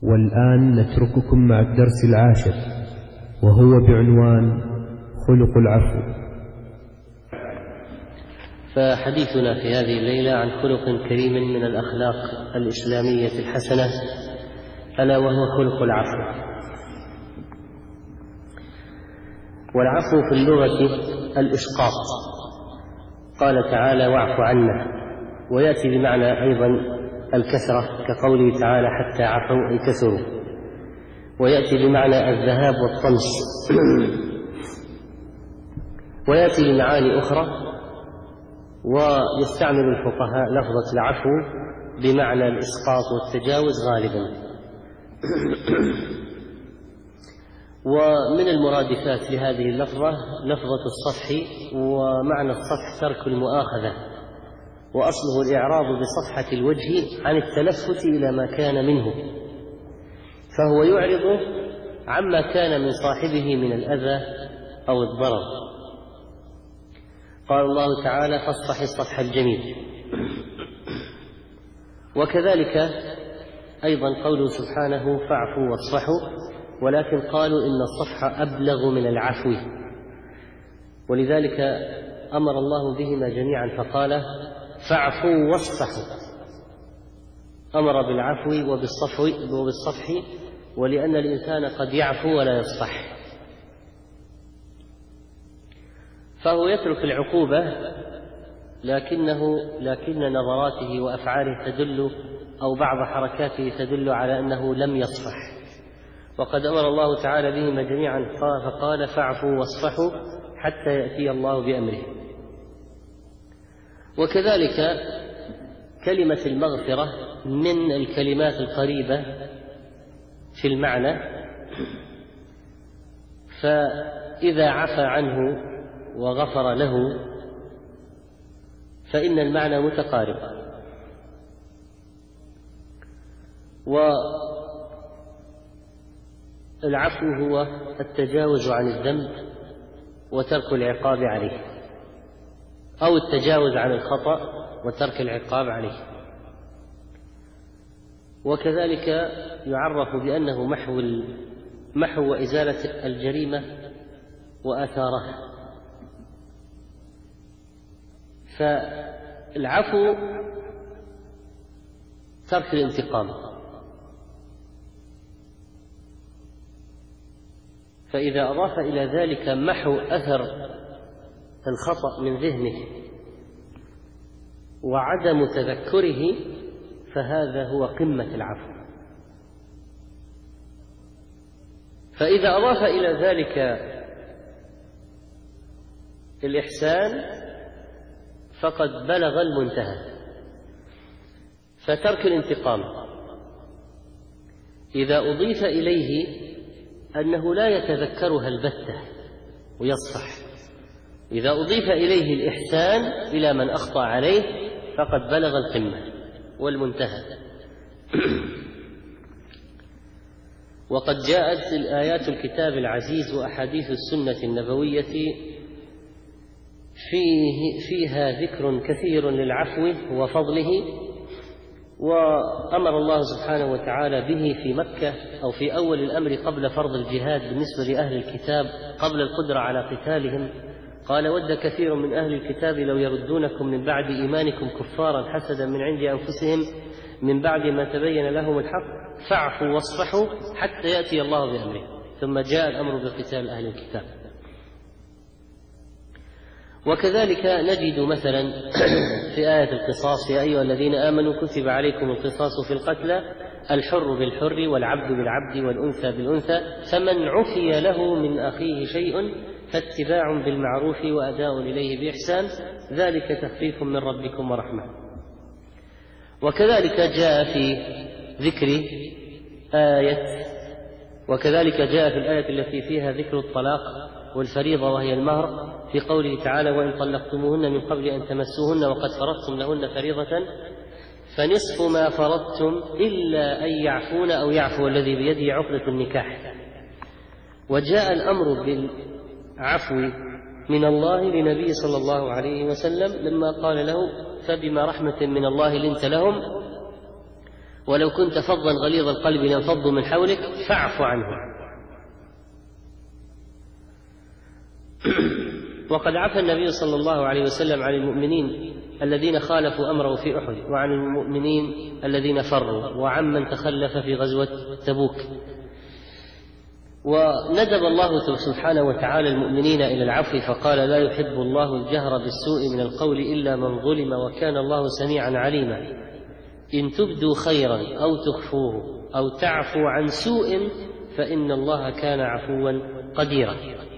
والآن نترككم مع الدرس العاشر، وهو بعنوان خلق العفو. فحديثنا في هذه الليلة عن خلق كريم من الأخلاق الإسلامية الحسنة، ألا وهو خلق العفو. والعفو في اللغة الإسقاط، قال تعالى: واعف عنا، ويأتي بمعنى أيضا الكثرة كقوله تعالى: حتى عفوا أي كثروا، ويأتي بمعنى الذهاب والطمس، ويأتي بمعاني أخرى. ويستعمل الفقهاء لفظة العفو بمعنى الإسقاط والتجاوز غالبا. ومن المرادفات لهذه اللفظة لفظة الصفح، ومعنى الصفح ترك المؤاخذة، وأصله الإعراض بصفحة الوجه عن التلفت إلى ما كان منه، فهو يعرض عما كان من صاحبه من الأذى أو الضرر. قال الله تعالى: فاصفح الصفح الجميل. وكذلك أيضا قوله سبحانه: فاعفوا واصفحوا، ولكن قالوا إن الصفح أبلغ من العفو، ولذلك أمر الله بهما جميعا فقال: فاعفوا واصفحوا. أمر بالعفو وبالصفح، ولأن الإنسان قد يعفو ولا يصفح، فهو يترك العقوبة لكن نظراته وأفعاله تدل، أو بعض حركاته تدل على أنه لم يصفح. وقد أمر الله تعالى بهما جميعا فقال: فاعفوا واصفحوا حتى يأتي الله بأمره. وكذلك كلمة المغفرة من الكلمات القريبة في المعنى، فإذا عفى عنه وغفر له فإن المعنى متقارب. والعفو هو التجاوز عن الذنب وترك العقاب عليه، أو التجاوز عن الخطأ وترك العقاب عليه. وكذلك يعرف بأنه محو وإزالة الجريمة وآثارها. فالعفو ترك الانتقام، فإذا أضاف إلى ذلك محو أثر الخطأ من ذهنه وعدم تذكره، فهذا هو قمة العفو. فإذا أضاف إلى ذلك الإحسان فقد بلغ المنتهى. فترك الانتقام إذا أضيف إليه أنه لا يتذكرها البتة ويصفح، إذا أضيف إليه الإحسان إلى من أخطأ عليه فقد بلغ القمة والمنتهى. وقد جاءت الآيات الكتاب العزيز وأحاديث السنة النبوية فيها ذكر كثير للعفو وفضله. وأمر الله سبحانه وتعالى به في مكة، أو في أول الأمر قبل فرض الجهاد بالنسبة لأهل الكتاب قبل القدرة على قتالهم. قال: ود كثير من أهل الكتاب لو يردونكم من بعد إيمانكم كفارا حسدا من عند أنفسهم من بعد ما تبين لهم الحق فاعفوا واصفحوا حتى يأتي الله بأمره. ثم جاء الأمر بقتال أهل الكتاب. وكذلك نجد مثلا في آية القصاص: يا أيها الذين آمنوا كتب عليكم القصاص في القتلى الحر بالحر والعبد بالعبد والأنثى بالأنثى فمن عفي له من أخيه شيء فاتباع بالمعروف وأداء إليه بإحسان ذلك تخفيف من ربكم ورحمة. وكذلك جاء في ذكر وكذلك جاء في الآية التي فيها ذكر الطلاق والفريضة وهي المهر في قوله تعالى: وإن طلقتموهن من قبل أن تمسوهن وقد فرضتم لهن فريضة فنصف ما فرضتم إلا أن يعفون أو يعفو الذي بيده عقدة النكاح. وجاء الأمر بالعفو من الله لنبي صلى الله عليه وسلم لما قال له: فبما رحمة من الله لنت لهم ولو كنت فظا غليظ القلب لانفضوا من حولك فاعف عنهم. وقد عفى النبي صلى الله عليه وسلم عن المؤمنين الذين خالفوا أمره في أحد، وعن المؤمنين الذين فروا، وعمن تخلف في غزوة تبوك. وندب الله سبحانه وتعالى المؤمنين إلى العفو فقال: لا يحب الله الجهر بالسوء من القول إلا من ظلم وكان الله سميعا عليما. إن تبدوا خيرا أو تخفوه أو تعفوا عن سوء فإن الله كان عفوا قديرا.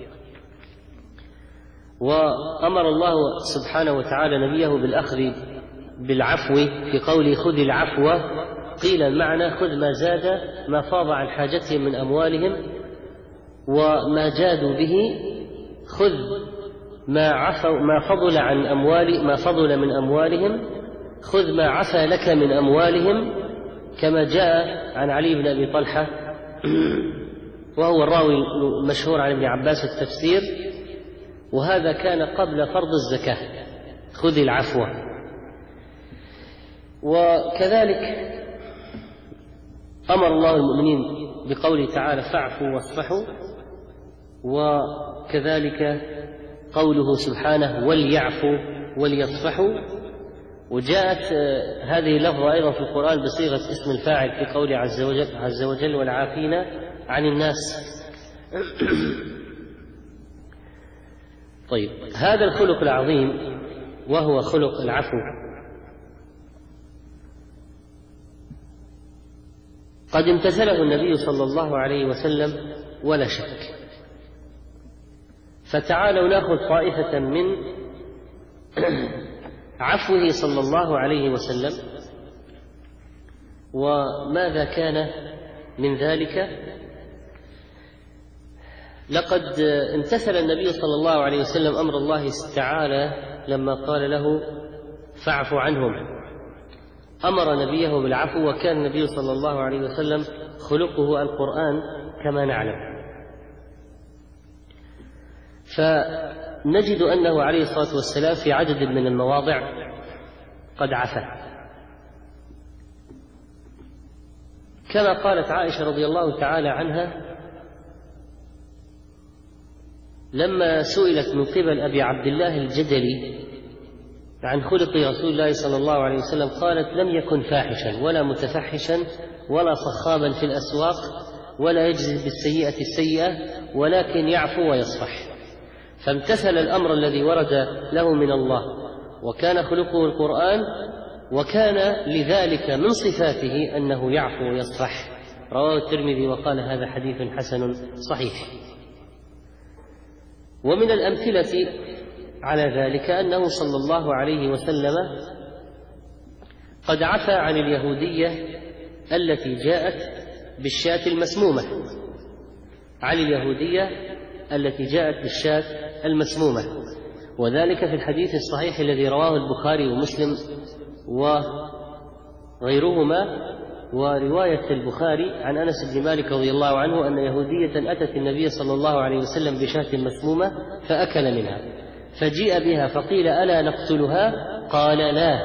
وأمر الله سبحانه وتعالى نبيه بالأخذ بالعفو في قوله: خذ العفو. قيل المعنى: خذ ما زاد ما فاض عن حاجتهم من أموالهم وما جادوا به، خذ ما فضل من أموالهم، خذ ما عفى لك من أموالهم، كما جاء عن علي بن أبي طلحة وهو الراوي المشهور عن ابن عباس التفسير، وهذا كان قبل فرض الزكاة. خذ العفو. وكذلك أمر الله المؤمنين بقوله تعالى: فاعفوا واصفحوا. وكذلك قوله سبحانه: وليعفوا وليصفحوا. وجاءت هذه اللفظة أيضا في القرآن بصيغة اسم الفاعل في قوله عز وجل: والعافين عن الناس. طيب، هذا الخلق العظيم وهو خلق العفو قد امتثله النبي صلى الله عليه وسلم ولا شك. فتعالوا نأخذ طائفة من عفوه صلى الله عليه وسلم. وماذا كان من ذلك؟ لقد امتثل النبي صلى الله عليه وسلم أمر الله تعالى لما قال له: فاعف عنهم. أمر نبيه بالعفو، وكان النبي صلى الله عليه وسلم خلقه القرآن كما نعلم. فنجد أنه عليه الصلاة والسلام في عدد من المواضع قد عفا، كما قالت عائشة رضي الله تعالى عنها لما سئلت من قبل أبي عبد الله الجدلي عن خلق رسول الله صلى الله عليه وسلم، قالت: لم يكن فاحشا ولا متفحشا ولا صخابا في الأسواق ولا يجزي بالسيئة السيئة، ولكن يعفو ويصفح. فامتثل الأمر الذي ورد له من الله، وكان خلقه القرآن، وكان لذلك من صفاته أنه يعفو ويصفح. رواه الترمذي وقال: هذا حديث حسن صحيح. ومن الأمثلة على ذلك أنه صلى الله عليه وسلم قد عفى عن اليهودية التي جاءت بالشاة المسمومة، عن اليهودية التي جاءت بالشاة المسمومة، وذلك في الحديث الصحيح الذي رواه البخاري ومسلم وغيرهما. ورواية البخاري عن أنس بن مالك رضي الله عنه أن يهودية أتت النبي صلى الله عليه وسلم بشاة مسمومة فأكل منها، فجيء بها فقيل: ألا نقتلها؟ قال: لا.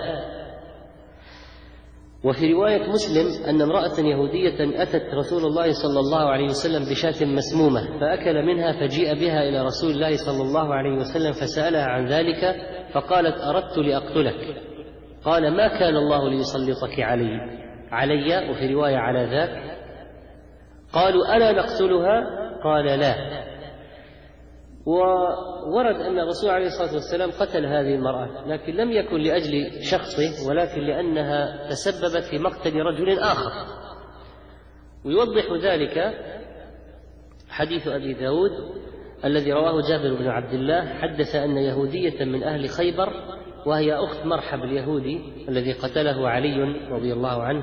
وفي رواية مسلم أن امرأة يهودية أتت رسول الله صلى الله عليه وسلم بشاة مسمومة فأكل منها، فجيء بها إلى رسول الله صلى الله عليه وسلم فسألها عن ذلك، فقالت: أردت لأقتلك. قال: ما كان الله ليسلطك علي، وفي رواية على ذاك. قالوا: ألا نقتلها؟ قال: لا. وورد أن الرسول عليه الصلاة والسلام قتل هذه المرأة، لكن لم يكن لأجل شخصه، ولكن لأنها تسببت في مقتل رجل آخر. ويوضح ذلك حديث أبي داود الذي رواه جابر بن عبد الله، حدث أن يهودية من أهل خيبر، وهي أخت مرحب اليهودي الذي قتله علي رضي الله عنه،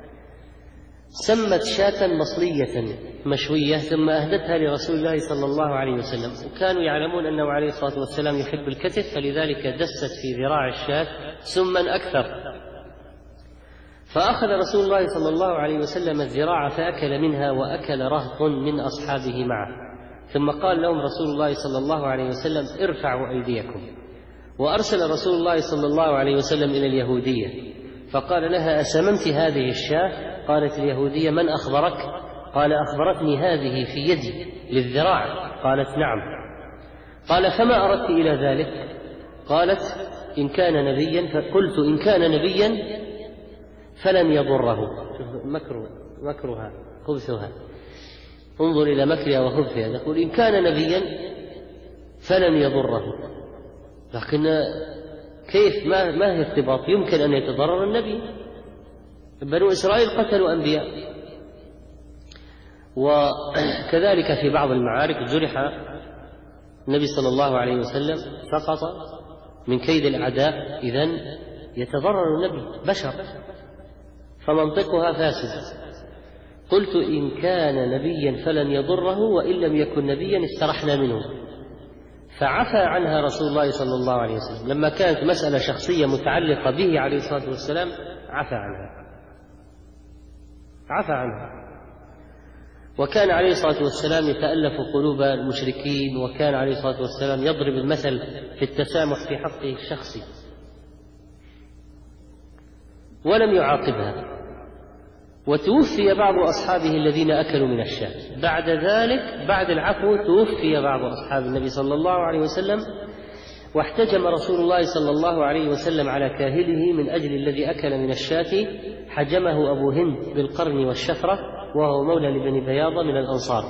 سمت شاة مصلية مشوية ثم أهدتها لرسول الله صلى الله عليه وسلم. وكانوا يعلمون أنه عليه الصلاة والسلام يحب الكتف، فلذلك دست في ذراع الشاة سما أكثر. فأخذ رسول الله صلى الله عليه وسلم الذراع فأكل منها، وأكل رهط من أصحابه معه، ثم قال لهم رسول الله صلى الله عليه وسلم: ارفعوا أيديكم. وأرسل رسول الله صلى الله عليه وسلم إلى اليهودية فقال لها: أسممت هذه الشاة؟ قالت اليهودية: من أخبرك؟ قال: أخبرتني هذه في يدي للذراع. قالت: نعم. قال: فما أردت إلى ذلك؟ قالت: إن كان نبيا. فقلت: إن كان نبيا فلن يضره. مكرها خبثها، انظر إلى مكرها وخبثها. تقول: إن كان نبيا فلن يضره، لكن كيف؟ ما هي ارتباط؟ يمكن أن يتضرر النبي. بنو إسرائيل قتلوا أنبياء. وكذلك في بعض المعارك جرح النبي صلى الله عليه وسلم، سقط من كيد الأعداء، إذن يتضرر النبي، بشر، فمنطقها فاسد. قلت: إن كان نبيا فلن يضره، وإن لم يكن نبيا استرحنا منه. فعفى عنها رسول الله صلى الله عليه وسلم. لما كانت مسألة شخصية متعلقة به عليه الصلاة والسلام عفى عنها. وكان عليه الصلاة والسلام يتألف قلوب المشركين، وكان عليه الصلاة والسلام يضرب المثل في التسامح في حقه الشخصي، ولم يعاقبها. وتوفي بعض أصحابه الذين أكلوا من الشاة. بعد ذلك، بعد العفو، توفي بعض أصحاب النبي صلى الله عليه وسلم، واحتجم رسول الله صلى الله عليه وسلم على كاهله من أجل الذي أكل من الشاة. حجمه أبو هند بالقرن والشفرة، وهو مولى لبني بياضة من الأنصار.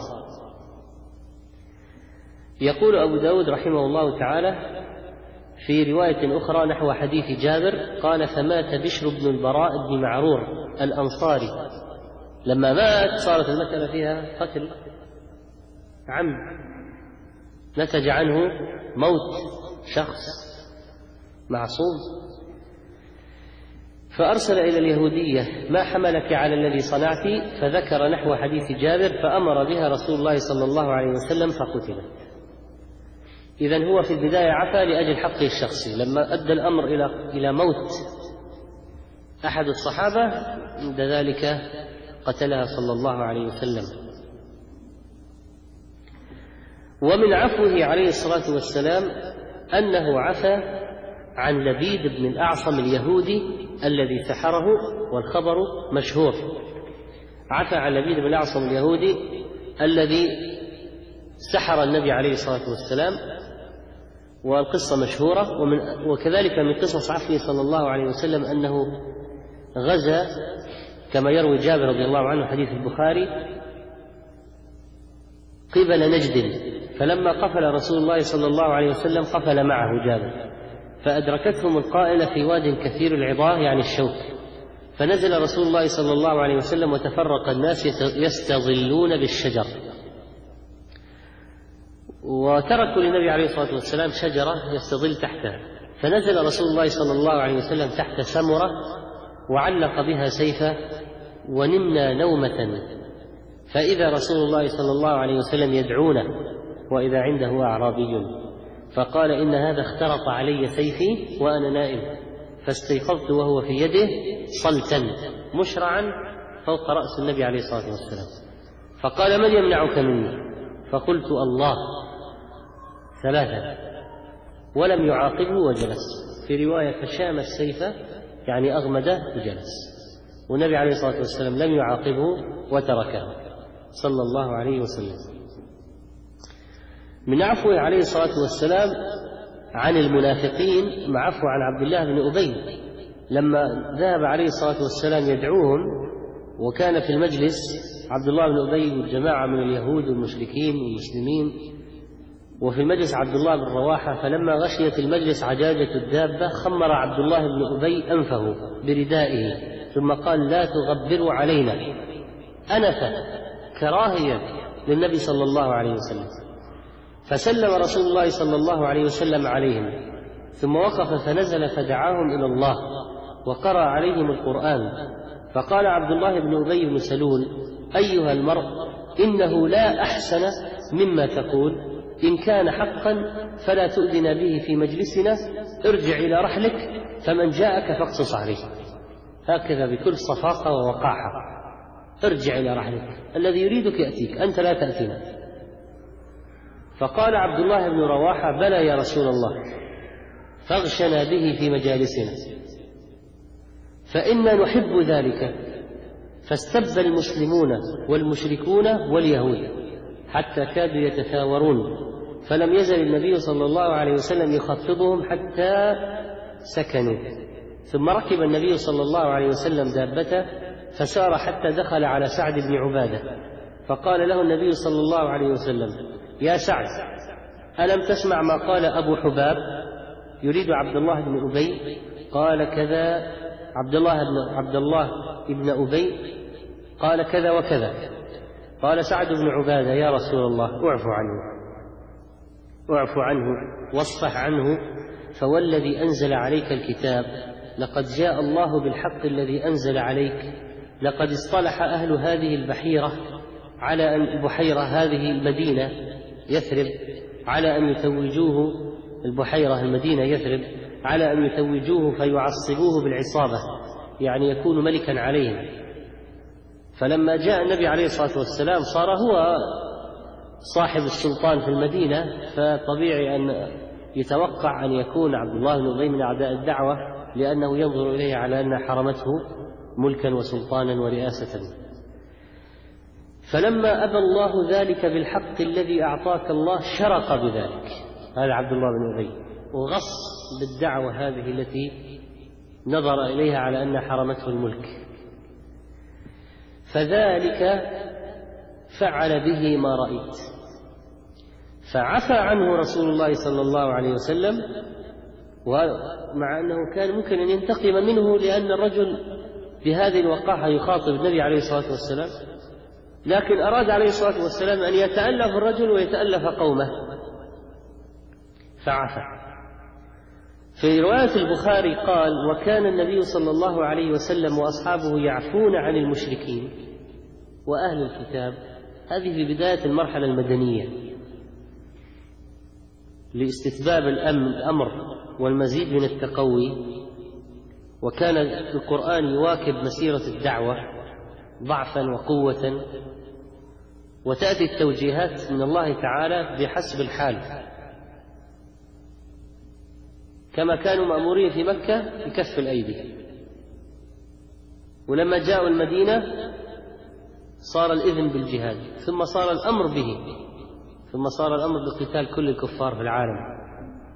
يقول أبو داود رحمه الله تعالى في رواية أخرى نحو حديث جابر قال: فمات بشر بن البراء بن معرور الأنصاري. لما مات صارت المسألة فيها قتل عمد، نتج عنه موت شخص معصوم. فأرسل إلى اليهودية: ما حملك على الذي صنعت؟ فذكر نحو حديث جابر، فأمر بها رسول الله صلى الله عليه وسلم فقتلت. إذن هو في البداية عفا لأجل حقه الشخصي. لما أدى الأمر إلى موت أحد الصحابة، عند ذلك قتلها صلى الله عليه وسلم. ومن عفوه عليه الصلاة والسلام أنه عفا عن لبيد بن الأعصم اليهودي الذي سحره، والخبر مشهور. عفا عن لبيد بن الأعصم اليهودي الذي سحر النبي عليه الصلاة والسلام، والقصة مشهورة. وكذلك من قصص عفوه صلى الله عليه وسلم أنه غزا كما يروي جابر رضي الله عنه حديث البخاري قبل نجد، فلما قفل رسول الله صلى الله عليه وسلم قفل معه جابر، فأدركتهم القائلة في واد كثير العضاه يعني الشوك، فنزل رسول الله صلى الله عليه وسلم وتفرق الناس يستظلون بالشجر، وتركوا للنبي عليه الصلاة والسلام شجرة يستظل تحتها، فنزل رسول الله صلى الله عليه وسلم تحت سمرة وعلق بها سيفه، ونمنا نومة، فإذا رسول الله صلى الله عليه وسلم يدعونه وإذا عنده أعرابي، فقال: إن هذا اخترق علي سيفي وأنا نائم، فاستيقظت وهو في يده صلتا مشرعا فوق رأس النبي عليه الصلاة والسلام، فقال: من يمنعك مني؟ فقلت: الله، ثلاثة، ولم يعاقبه وجلس. في رواية: فشام السيف يعني أغمده وجلس، والنبي عليه الصلاة والسلام لم يعاقبه وتركه صلى الله عليه وسلم. من عفوه عليه الصلاة والسلام عن المنافقين مع عفو عن عبد الله بن أبي، لما ذهب عليه الصلاة والسلام يدعوهم، وكان في المجلس عبد الله بن أبي والجماعة من اليهود والمشركين والمسلمين، وفي المجلس عبد الله بن رواحة، فلما غشيت المجلس عجاجة الدابة خمر عبد الله بن أبي أنفه بردائه ثم قال: لا تغبروا علينا، أنف كراهية للنبي صلى الله عليه وسلم. فسلم رسول الله صلى الله عليه وسلم عليهم، ثم وقف فنزل فدعاهم إلى الله وقرأ عليهم القرآن، فقال عبد الله بن أبي بن سلول: أيها المرء، إنه لا أحسن مما تقول، إن كان حقا فلا تؤذنا به في مجلسنا، ارجع إلى رحلك فمن جاءك فاقصص عليه. هكذا بكل صفاقة ووقاحة: ارجع إلى رحلك، الذي يريدك يأتيك، أنت لا تأتينا. فقال عبد الله بن رواحة: بلى يا رسول الله، فاغشنا به في مجالسنا. فإنا نحب ذلك. فاستب المسلمون والمشركون واليهود حتى كادوا يتثاورون، فلم يزل النبي صلى الله عليه وسلم يخفضهم حتى سكنوا. ثم ركب النبي صلى الله عليه وسلم دابته فسار حتى دخل على سعد بن عبادة، فقال له النبي صلى الله عليه وسلم: يا سعد، ألم تسمع ما قال أبو حباب؟ يريد عبد الله بن أبي. قال كذا عبد الله بن أبي قال كذا وكذا. قال سعد بن عبادة: يا رسول الله، اعف عنه واصفح عنه، فوالذي أنزل عليك الكتاب لقد جاء الله بالحق الذي أنزل عليك. لقد اصطلح أهل هذه البحيرة على أن بحيرة هذه المدينة يثرب على أن يتوجوه، البحيرة المدينة يثرب، على أن يتوجوه فيعصبوه بالعصابة، يعني يكون ملكا عليهم. فلما جاء النبي عليه الصلاة والسلام صار هو صاحب السلطان في المدينة، فطبيعي أن يتوقع أن يكون عبد الله بن أبي من أعداء الدعوة، لأنه ينظر إليه على أن حرمته ملكا وسلطانا ورئاسة. فلما أبى الله ذلك بالحق الذي أعطاك الله شرق بذلك، هذا عبد الله بن أبي، وغص بالدعوة هذه التي نظر إليها على أن حرمته الملك. فذلك فعل به ما رأيت، فعفى عنه رسول الله صلى الله عليه وسلم، ومع أنه كان ممكن أن ينتقم منه لأن الرجل بهذه الوقاحة يخاطب النبي عليه الصلاة والسلام، لكن أراد عليه الصلاة والسلام أن يتألف الرجل ويتألف قومه فعفى. في رواية البخاري قال: وكان النبي صلى الله عليه وسلم وأصحابه يعفون عن المشركين وأهل الكتاب. هذه في بداية المرحلة المدنية لاستتباب الأمر والمزيد من التقوي، وكان القرآن يواكب مسيرة الدعوة ضعفا وقوة، وتأتي التوجيهات من الله تعالى بحسب الحال، كما كانوا مأمورين في مكة بكف الأيدي، ولما جاءوا المدينة صار الإذن بالجهاد، ثم صار الأمر به، ثم صار الأمر بقتال كل الكفار في العالم.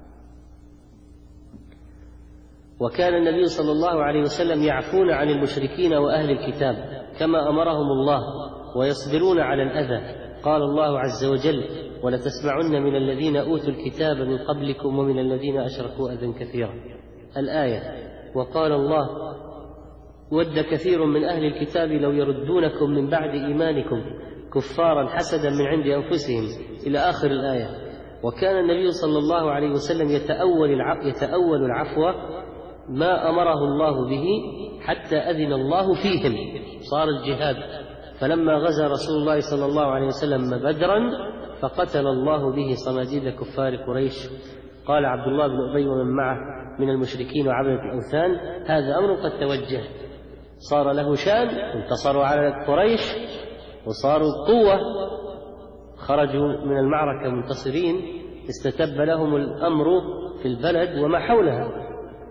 وكان النبي صلى الله عليه وسلم يعفون عن المشركين وأهل الكتاب كما أمرهم الله، ويصبرون على الأذى. قال الله عز وجل: ولتسمعن من الذين أوتوا الكتاب من قبلكم ومن الذين أشركوا أذى كثيرا. الآية. وقال الله: ود كثير من أهل الكتاب لو يردونكم من بعد إيمانكم كفارا حسدا من عند أنفسهم، إلى آخر الآية. وكان النبي صلى الله عليه وسلم يتأول العفو ما أمره الله به حتى أذن الله فيهم، صار الجهاد. فلما غزا رسول الله صلى الله عليه وسلم بدرا فقتل الله به صناديد كفار قريش. قال عبد الله بن أبي ومن معه من المشركين وعبدة الأوثان: هذا أمر قد توجه، صار له شان، انتصروا على قريش وصاروا قوة، خرجوا من المعركة منتصرين، استتب لهم الأمر في البلد وما حولها،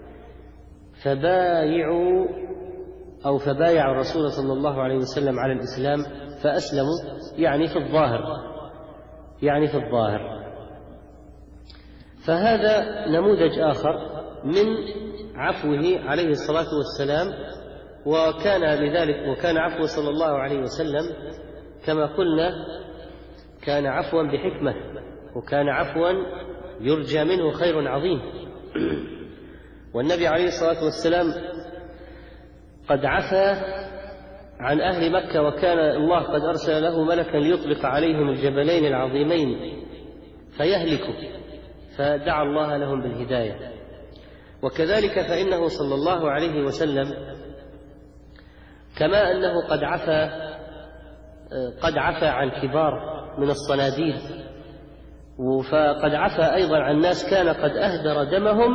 فبايعوا الرسول صلى الله عليه وسلم على الإسلام فأسلموا، يعني في الظاهر. فهذا نموذج آخر من عفوه عليه الصلاة والسلام. وكان عفوه صلى الله عليه وسلم كما قلنا كان عفوا بحكمة، وكان عفوا يرجى منه خير عظيم. والنبي عليه الصلاة والسلام قد عفى عن أهل مكة، وكان الله قد أرسل له ملكا ليطلق عليهم الجبلين العظيمين فيهلكوا، فدعا الله لهم بالهداية. وكذلك فإنه صلى الله عليه وسلم كما أنه قد عفى عن كبار من الصناديد، فقد عفى أيضا عن ناس كان قد أهدر دمهم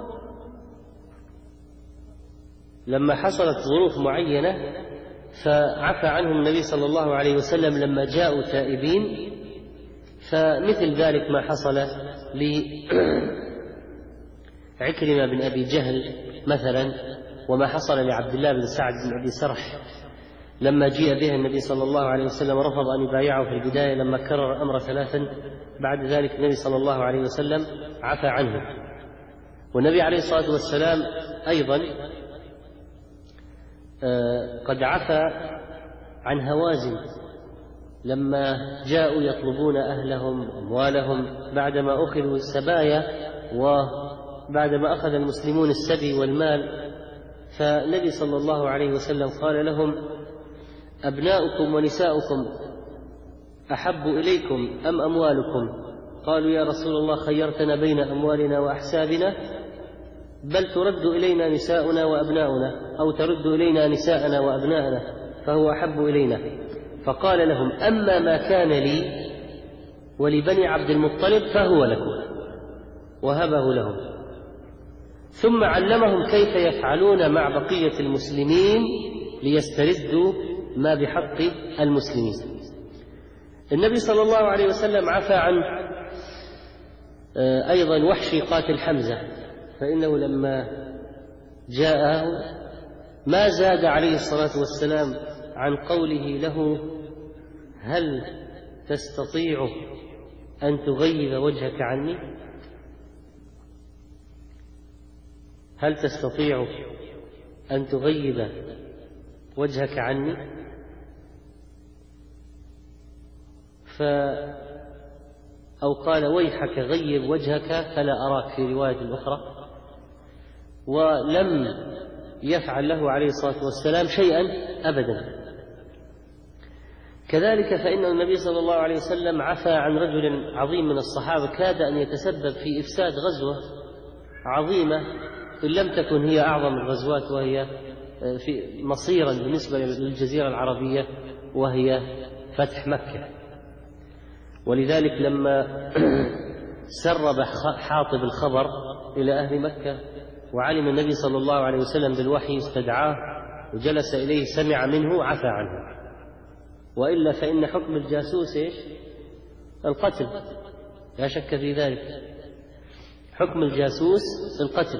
لما حصلت ظروف معينة، فعفى عنهم النبي صلى الله عليه وسلم لما جاءوا تائبين. فمثل ذلك ما حصل لعكرمة بن أبي جهل مثلا وما حصل لعبد الله بن سعد بن أبي سرح لما جيء به النبي صلى الله عليه وسلم رفض أن يبايعه في البداية، لما كرر الأمر ثلاثا بعد ذلك النبي صلى الله عليه وسلم عفى عنه. والنبي عليه الصلاة والسلام أيضا قد عفى عن هوازن لما جاءوا يطلبون أهلهم أموالهم بعدما أخذوا السبايا وبعدما أخذ المسلمون السبي والمال، فالنبي صلى الله عليه وسلم قال لهم: أبناؤكم ونساؤكم أحب إليكم أم أموالكم؟ قالوا: يا رسول الله خيرتنا بين أموالنا وأحسابنا، بل ترد إلينا نساؤنا وأبناؤنا، أو ترد إلينا نساءنا وأبناءنا فهو أحب إلينا. فقال لهم: أما ما كان لي ولبني عبد المطلب فهو لكم، وهبه لهم. ثم علمهم كيف يفعلون مع بقية المسلمين ليستردوا ما بحق المسلمين. النبي صلى الله عليه وسلم عفى عن أيضا وحشي قاتل حمزة، فإنه لما جاءه ما زاد عليه الصلاة والسلام عن قوله له: هل تستطيع أن تغيب وجهك عني؟ هل تستطيع أن تغيب وجهك عني؟ أو قال: ويحك غيب وجهك فلا أراك، في رواية أخرى. ولم يفعل له عليه الصلاة والسلام شيئا أبدا. كذلك فإن النبي صلى الله عليه وسلم عفى عن رجل عظيم من الصحابة كاد أن يتسبب في إفساد غزوة عظيمة إن لم تكن هي أعظم الغزوات، وهي في مصيرا بالنسبة للجزيرة العربية، وهي فتح مكة. ولذلك لما سرب حاطب الخبر إلى أهل مكة وعلم النبي صلى الله عليه وسلم بالوحي استدعاه وجلس إليه سمع منه عفى عنه. وإلا فإن حكم الجاسوس إيش؟ القتل، لا شك في ذلك. حكم الجاسوس القتل.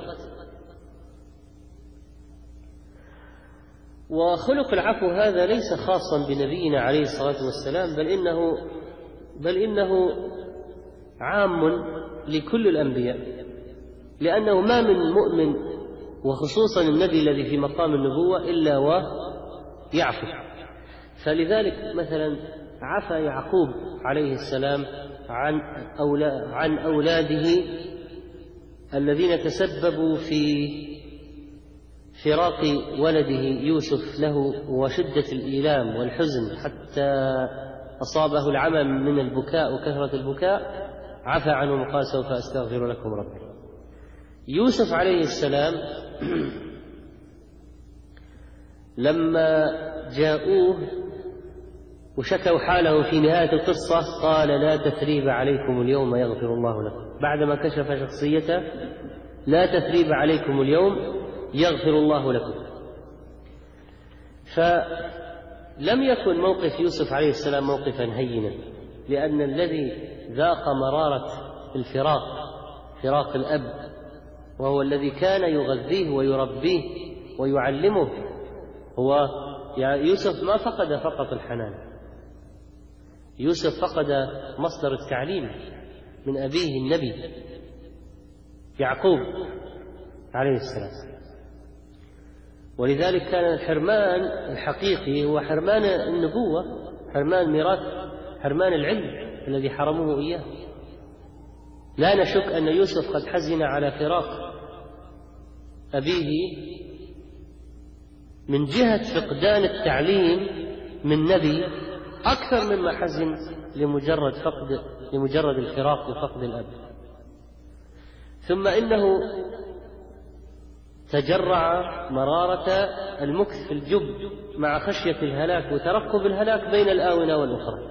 وخلق العفو هذا ليس خاصا بنبينا عليه الصلاة والسلام، بل إنه عام لكل الأنبياء، لأنه ما من مؤمن وخصوصا النبي الذي في مقام النبوة إلا ويعفو. فلذلك مثلا عفى يعقوب عليه السلام عن أولاده الذين تسببوا في فراق ولده يوسف له وشدة الإيلام والحزن حتى أصابه العمى من البكاء وكثرة البكاء، عفى عنهم وقال: سوف أستغفر لكم ربي. يوسف عليه السلام لما جاءوه وشكوا حاله في نهاية القصة قال: لا تثريب عليكم اليوم يغفر الله لكم. بعدما كشف شخصيته: لا تثريب عليكم اليوم يغفر الله لكم. فلم يكن موقف يوسف عليه السلام موقفا هينا، لأن الذي ذاق مرارة فراق الأب، وهو الذي كان يغذيه ويربيه ويعلمه، هو يوسف ما فقد فقط الحنان، يوسف فقد مصدر التعليم من أبيه النبي يعقوب عليه السلام. ولذلك كان الحرمان الحقيقي هو حرمان النبوة، حرمان ميراث، حرمان العلم الذي حرموه إياه. لا نشك أن يوسف قد حزن على فراق أبيه من جهة فقدان التعليم من نبي أكثر مما حزن لمجرد الفراق وفقد الأب. ثم إنه تجرع مرارة المكث في الجب مع خشية الهلاك وترقب الهلاك بين الآونة والأخرى،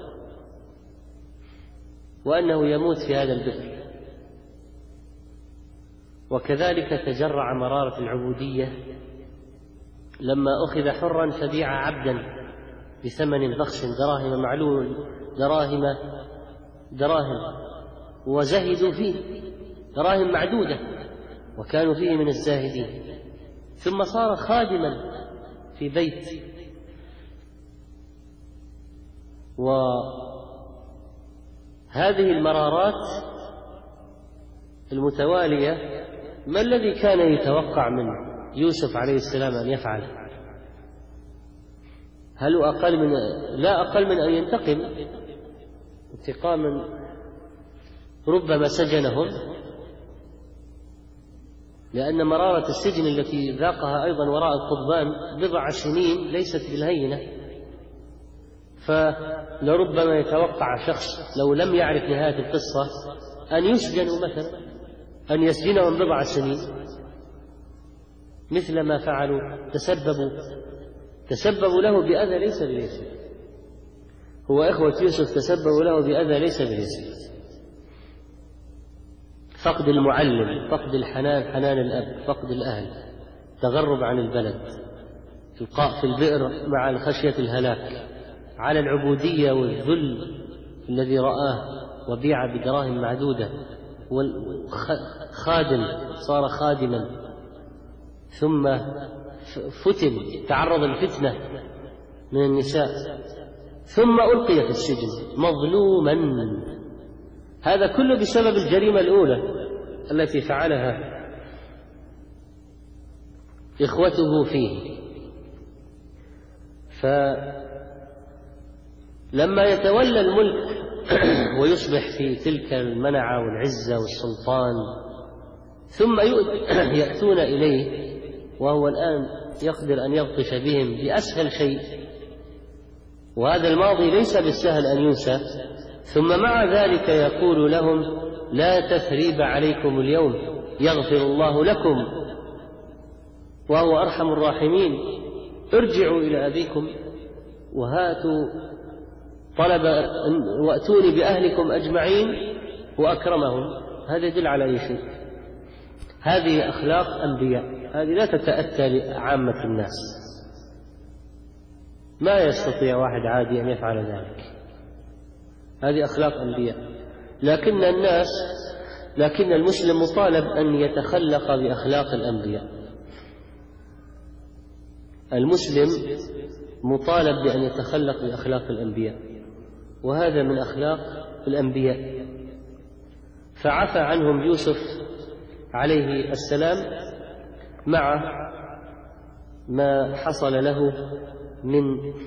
وأنه يموت في هذا البئر. وكذلك تجرع مرارة العبودية لما أخذ حرا فبيع عبدا بثمن بخس، دراهم معلول، دراهم وزهدوا فيه، دراهم معدودة، وكانوا فيه من الزاهدين. ثم صار خادما في بيت. وهذه المرارات المتوالية ما الذي كان يتوقع من يوسف عليه السلام أن يفعل؟ هل هو لا أقل من أن ينتقم انتقاما، ربما سجنهم، لأن مرارة السجن التي ذاقها أيضا وراء القضبان 10 سنين ليست بالهينة. فلربما يتوقع شخص لو لم يعرف نهاية القصة أن يسجنوا مثلا، أن يسجنهم 10 سنين مثل ما فعلوا، تسببوا له بأذى ليس باليسير. هو إخوة يوسف تسببوا له بأذى ليس باليسير، فقد المعلم، فقد الحنان، حنان الأب، فقد الأهل، تغرب عن البلد، القاء في البئر مع خشية الهلاك، على العبودية والذل الذي رآه وبيع بدراهم معدودة، والخادم صار خادما، ثم فتن، تعرض للفتنة من النساء، ثم ألقي في السجن مظلوما. هذا كله بسبب الجريمة الأولى التي فعلها إخوته فيه. فلما يتولى الملك ويصبح في تلك المنعة والعزة والسلطان، ثم يأتون إليه وهو الآن يقدر أن يبطش بهم بأسهل شيء، وهذا الماضي ليس بالسهل أن ينسى، ثم مع ذلك يقول لهم: لا تثريب عليكم اليوم يغفر الله لكم وهو أرحم الراحمين، ارجعوا إلى أبيكم وهاتوا وأتوني بأهلكم أجمعين وأكرمهم. هذا يدل على أي شيء؟ هذه أخلاق أنبياء، هذه لا تتأتى لعامة الناس، ما يستطيع واحد عادي أن يفعل ذلك. هذه أخلاق أنبياء. لكن المسلم مطالب أن يتخلق بأخلاق الأنبياء. المسلم مطالب بأن يتخلق بأخلاق الأنبياء، وهذا من أخلاق الأنبياء. فعفى عنهم يوسف عليه السلام مع ما حصل له من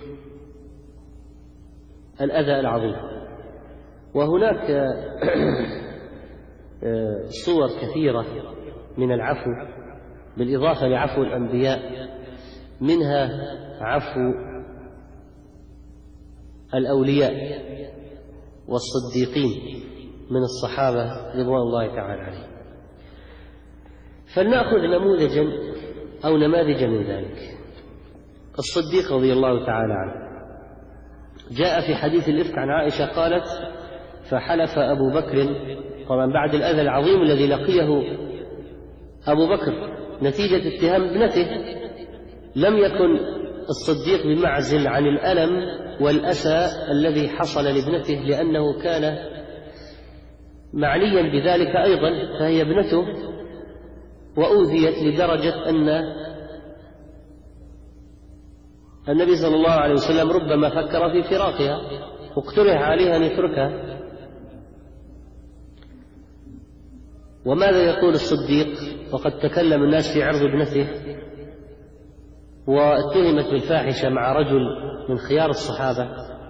الأذى العظيم. وهناك صور كثيرة من العفو بالإضافة لعفو الأنبياء، منها عفو الأولياء والصديقين من الصحابة رضوان الله تعالى عليهم. فلنأخذ نموذجا أو نماذج من ذلك. الصديق رضي الله تعالى عنه جاء في حديث الإفك عن عائشة قالت: فحلف أبو بكر، طبعا بعد الأذى العظيم الذي لقيه أبو بكر نتيجة اتهام ابنته، لم يكن الصديق بمعزل عن الألم والأسى الذي حصل لابنته، لأنه كان معنيا بذلك أيضا، فهي ابنته وأوذيت لدرجة أن النبي صلى الله عليه وسلم ربما فكر في فراقها واقترح عليها أن يتركها. وماذا يقول الصديق وقد تكلم الناس في عرض ابنته واتهمت بالفاحشة مع رجل من خيار الصحابة؟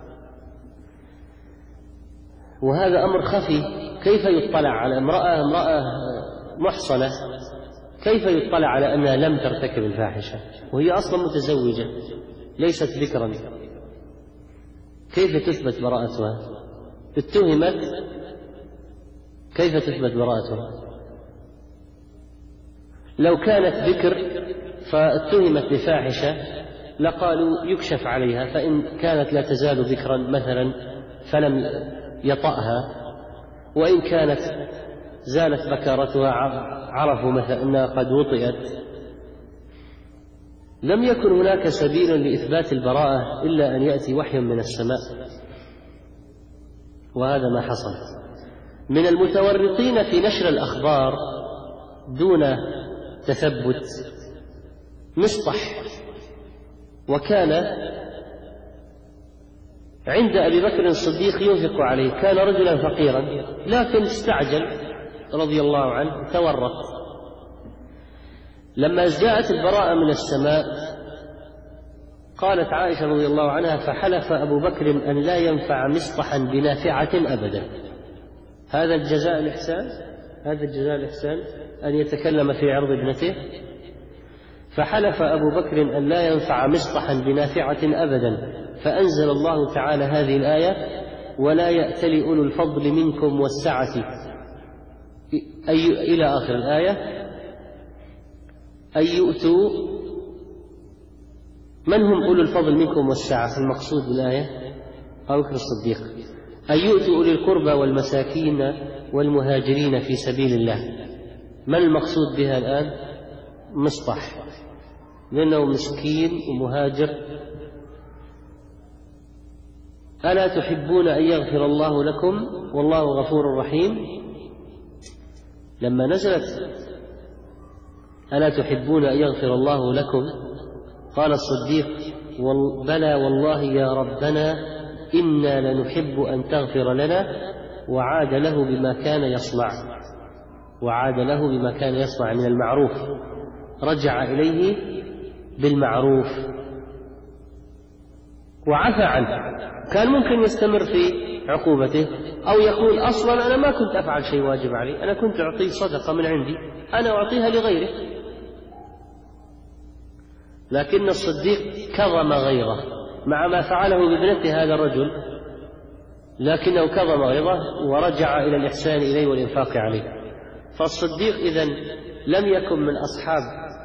وهذا أمر خفي. كيف يطلع على امرأة محصنة، كيف يطلع على أنها لم ترتكب الفاحشة وهي أصلا متزوجة ليست ذكرا؟ كيف تثبت براءتها؟ اتهمت، كيف تثبت براءتها؟ لو كانت ذكر فاتهمت بفاحشة لقالوا يكشف عليها، فإن كانت لا تزال ذكرا مثلا فلم يطأها، وإن كانت زالت بكارتها عرفوا مثلا أنها قد وطئت. لم يكن هناك سبيل لإثبات البراءة إلا أن يأتي وحي من السماء، وهذا ما حصل. من المتورطين في نشر الأخبار دون تثبت مصطح، وكان عند أبي بكر الصديق ينفق عليه، كان رجلا فقيرا لكن استعجل رضي الله عنه، تورط. لما جاءت البراءة من السماء قالت عائشة رضي الله عنها: فحلف أبو بكر أن لا ينفع مصطحا بنافعة أبدا. هذا الجزاء الإحسان، هذا الجزاء الإحسان أن يتكلم في عرض ابنته. فحلف أبو بكر أن لا ينفع مصطحا بنافعة أبدا، فأنزل الله تعالى هذه الآية: ولا يأتل أولو الفضل منكم والسعة، إلى آخر الآية. أن يؤتوا، من هم أولو الفضل منكم والسعة؟ المقصود بالآية أبو بكر الصديق. أن يؤتوا أولي القربى والمساكين والمهاجرين في سبيل الله. من المقصود بها الآن؟ مصطح، لأنه مسكين ومهاجر. ألا تحبون أن يغفر الله لكم والله غفور رحيم؟ لما نزلت ألا تحبون أن يغفر الله لكم قال الصديق: بلى والله يا ربنا إنا لنحب أن تغفر لنا. وعاد له بما كان يصنع، وعاد له بما كان يصنع من المعروف، رجع إليه بالمعروف وعفى عنه. كان ممكن يستمر في عقوبته أو يقول: أصلا أنا ما كنت أفعل شيء واجب علي، أنا كنت أعطيه صدقة من عندي، أنا أعطيها لغيره. لكن الصديق كظم غيره مع ما فعله بابنته هذا الرجل، لكنه كظم غيره ورجع إلى الإحسان إليه والإنفاق عليه. فالصديق إذن لم يكن من أصحاب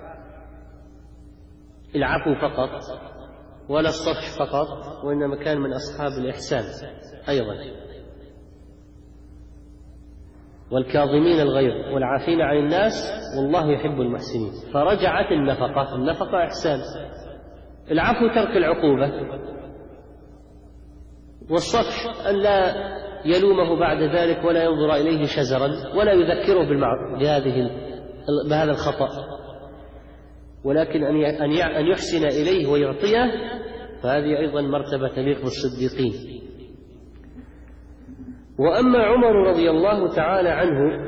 العفو فقط ولا الصفح فقط، وإنما كان من أصحاب الإحسان أيضا، والكاظمين الغيظ والعافين عن الناس والله يحب المحسنين. فرجعت النفقة إحسان. العفو ترك العقوبة، والصفح أن لا يلومه بعد ذلك ولا ينظر إليه شزرا ولا يذكره بهذا الخطأ، ولكن أن يحسن إليه ويعطيه، فهذه أيضا مرتبة تليق بالصديقين. وأما عمر رضي الله تعالى عنه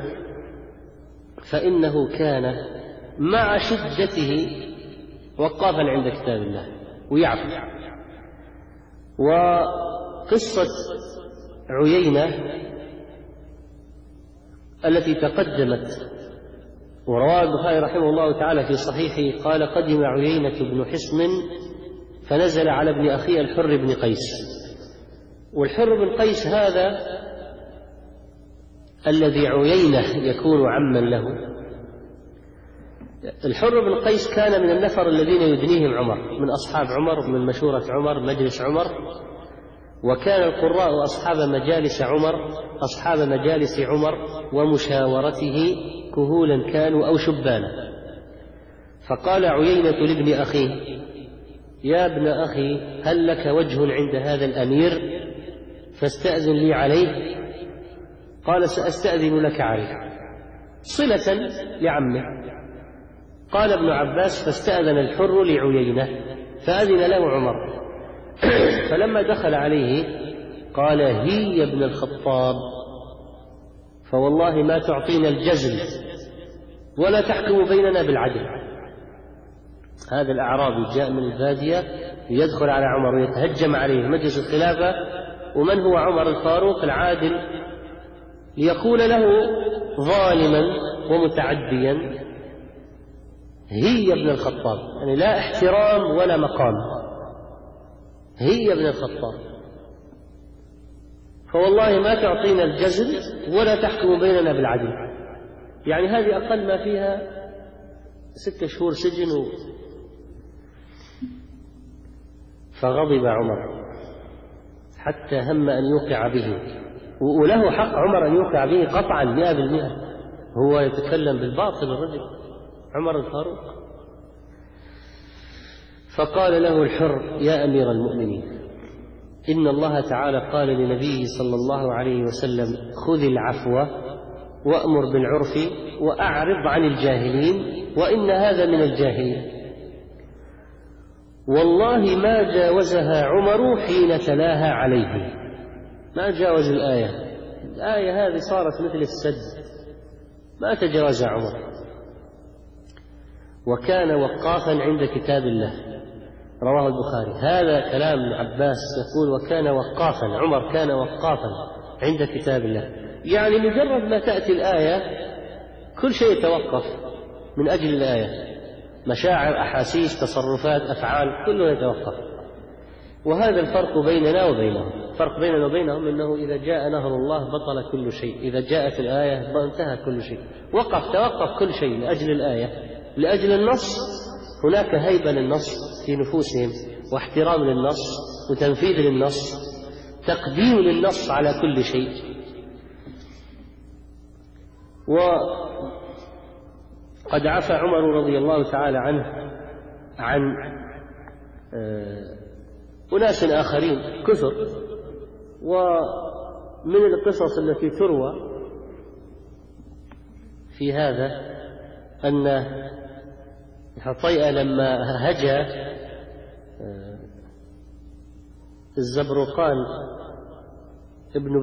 فإنه كان مع شدته وقافا عند كتاب الله ويعفو. وقصة عيينة التي تقدمت ورواه البخاري رحمه الله تعالى في صحيحه قال: قدم عيينة بن حصن فنزل على ابن أخيه الحر بن قيس. والحر بن قيس هذا الذي عيينة يكون عما له. الحر بن قيس كان من النفر الذين يدنيهم عمر، من أصحاب عمر، من مشورة عمر، مجلس عمر. وكان القراء أصحاب مجالس عمر ومشاورته كهولا كانوا أو شبانا. فقال عيينة لابن أخيه: يا ابن أخي هل لك وجه عند هذا الأمير فاستأذن لي عليه؟ قال: سأستأذن لك عليه صلة لعمه. قال ابن عباس: فاستأذن الحر لعيينة فأذن له عمر. فلما دخل عليه قال: هي يا ابن الخطاب، فوالله ما تعطينا الجزل ولا تحكم بيننا بالعدل. هذا الأعرابي جاء من البادية يدخل على عمر ويتهجم عليه مجلس الخلافة، ومن هو عمر الفاروق العادل، ليقول له ظالما ومتعديا: هي يا ابن الخطاب، يعني لا احترام ولا مقام، هي يا ابن الخطاب، فوالله ما تعطينا الجزل ولا تحكم بيننا بالعدل. يعني هذه أقل ما فيها 6 شهور سجن. فغضب عمر حتى هم أن يوقع به، وله حق عمر أن يوقع به قطعا 100%. هو يتكلم بالباطل الرجل عمر الفاروق. فقال له الحر: يا أمير المؤمنين، إن الله تعالى قال لنبيه صلى الله عليه وسلم: خذ العفو وأمر بالعرف وأعرض عن الجاهلين، وإن هذا من الجاهلين. والله ما جاوزها عمر حين تلاها عليه. ما جاوز الآية هذه صارت مثل السد، ما تجاوزها عمر. وكان وقافا عند كتاب الله، رواه البخاري. هذا كلام ابن عباس يقول وكان وقافا، عمر كان وقافا عند كتاب الله، يعني مجرد ما تأتي الآية كل شيء يتوقف من أجل الآية، مشاعر، أحاسيس، تصرفات، أفعال، كله يتوقف. وهذا الفرق بيننا وبينهم. الفرق بيننا وبينهم أنه إذا جاء نهر الله بطل كل شيء، إذا جاءت الآية انتهى كل شيء، توقف كل شيء لأجل الآية، لأجل النص. هناك هيبة للنص في نفوسهم، واحترام للنص، وتنفيذ للنص، تقديم للنص على كل شيء. وقد عفى عمر رضي الله تعالى عنه عن أناس آخرين كثر. ومن القصص التي تروى في هذا أن حطيئة لما هجا الزبرقان ابن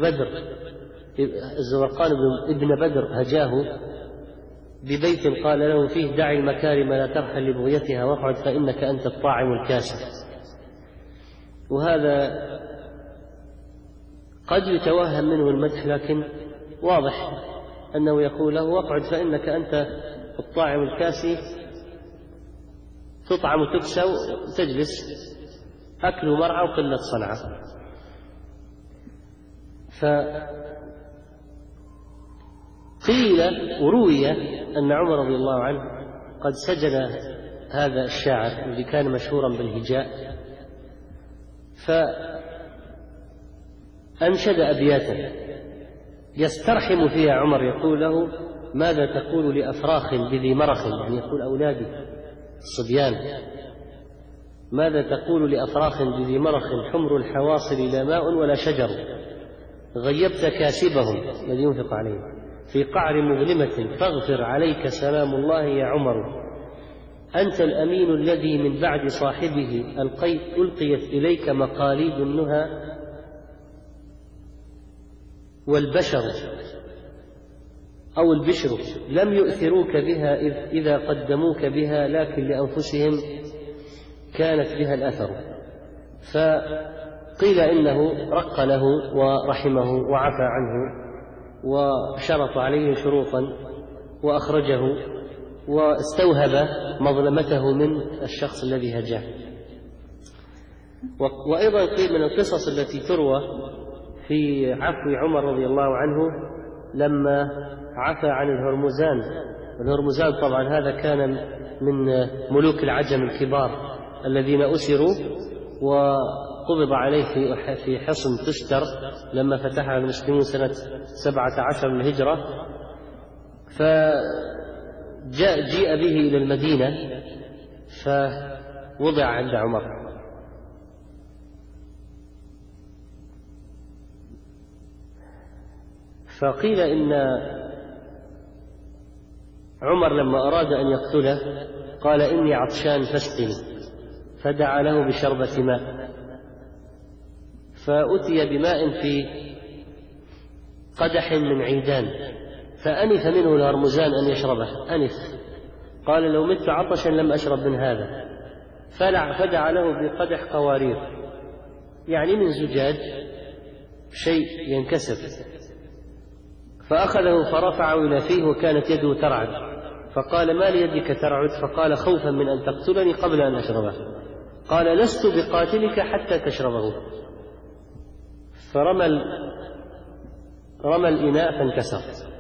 بدر هجاه ببيت قال له فيه دع المكارم لا ترحل لبغيتها واقعد فإنك أنت الطاعم الكاسح. وهذا قد يتوهم منه المدح، لكن واضح أنه يقول له واقعد فإنك أنت الطاعم الكاسي، تطعم وتكسى وتجلس، أكل مرعى وقلة صنعة. فقيل وروي أن عمر رضي الله عنه قد سجن هذا الشاعر الذي كان مشهورا بالهجاء، فأنشد أبياتا يسترحم فيها عمر، يقول له ماذا تقول لأفراخ بذي مرخ، يعني يقول أولادي الصبيان، ماذا تقول لأفراخ بذي مرخ حمر الحواصل لا ماء ولا شجر، غيبت كاسبهم الذي ينفق عليهم في قعر مظلمة فاغفر عليك سلام الله يا عمر، أنت الأمين الذي من بعد صاحبه ألقيت إليك مقاليد النهى والبشر أو البشر لم يؤثروك بها إذا قدموك بها، لكن لأنفسهم كانت بها الأثر. فقيل إنه رق له ورحمه وعفى عنه وشرط عليه شروطا وأخرجه واستوهب مظلمته من الشخص الذي هجاه. وأيضا قيل من القصص التي تروى في عفو عمر رضي الله عنه لما عفى عن الهرمزان طبعا هذا كان من ملوك العجم الكبار الذين أسروا وقبض عليه في حصن تستر لما فتحها المسلمون سنة 17 للهجرة، فجيء به إلى المدينة فوضع عند عمر. فقيل إن عمر لما أراد أن يقتله قال إني عطشان فاسقني، فدعا له بشربة ماء، فأتي بماء في قدح من عيدان، فأنف منه الهرمزان أن يشربه، أنف، قال لو مت عطشا لم أشرب من هذا، فدعا له بقدح قوارير يعني من زجاج شيء ينكسر، فأخذه فرفعه إلى فيه وكانت يده ترعد، فقال ما ليدك ترعد؟ فقال خوفا من أن تقتلني قبل أن أشربه. قال لست بقاتلك حتى تشربه، فرمى الإناء فانكسر.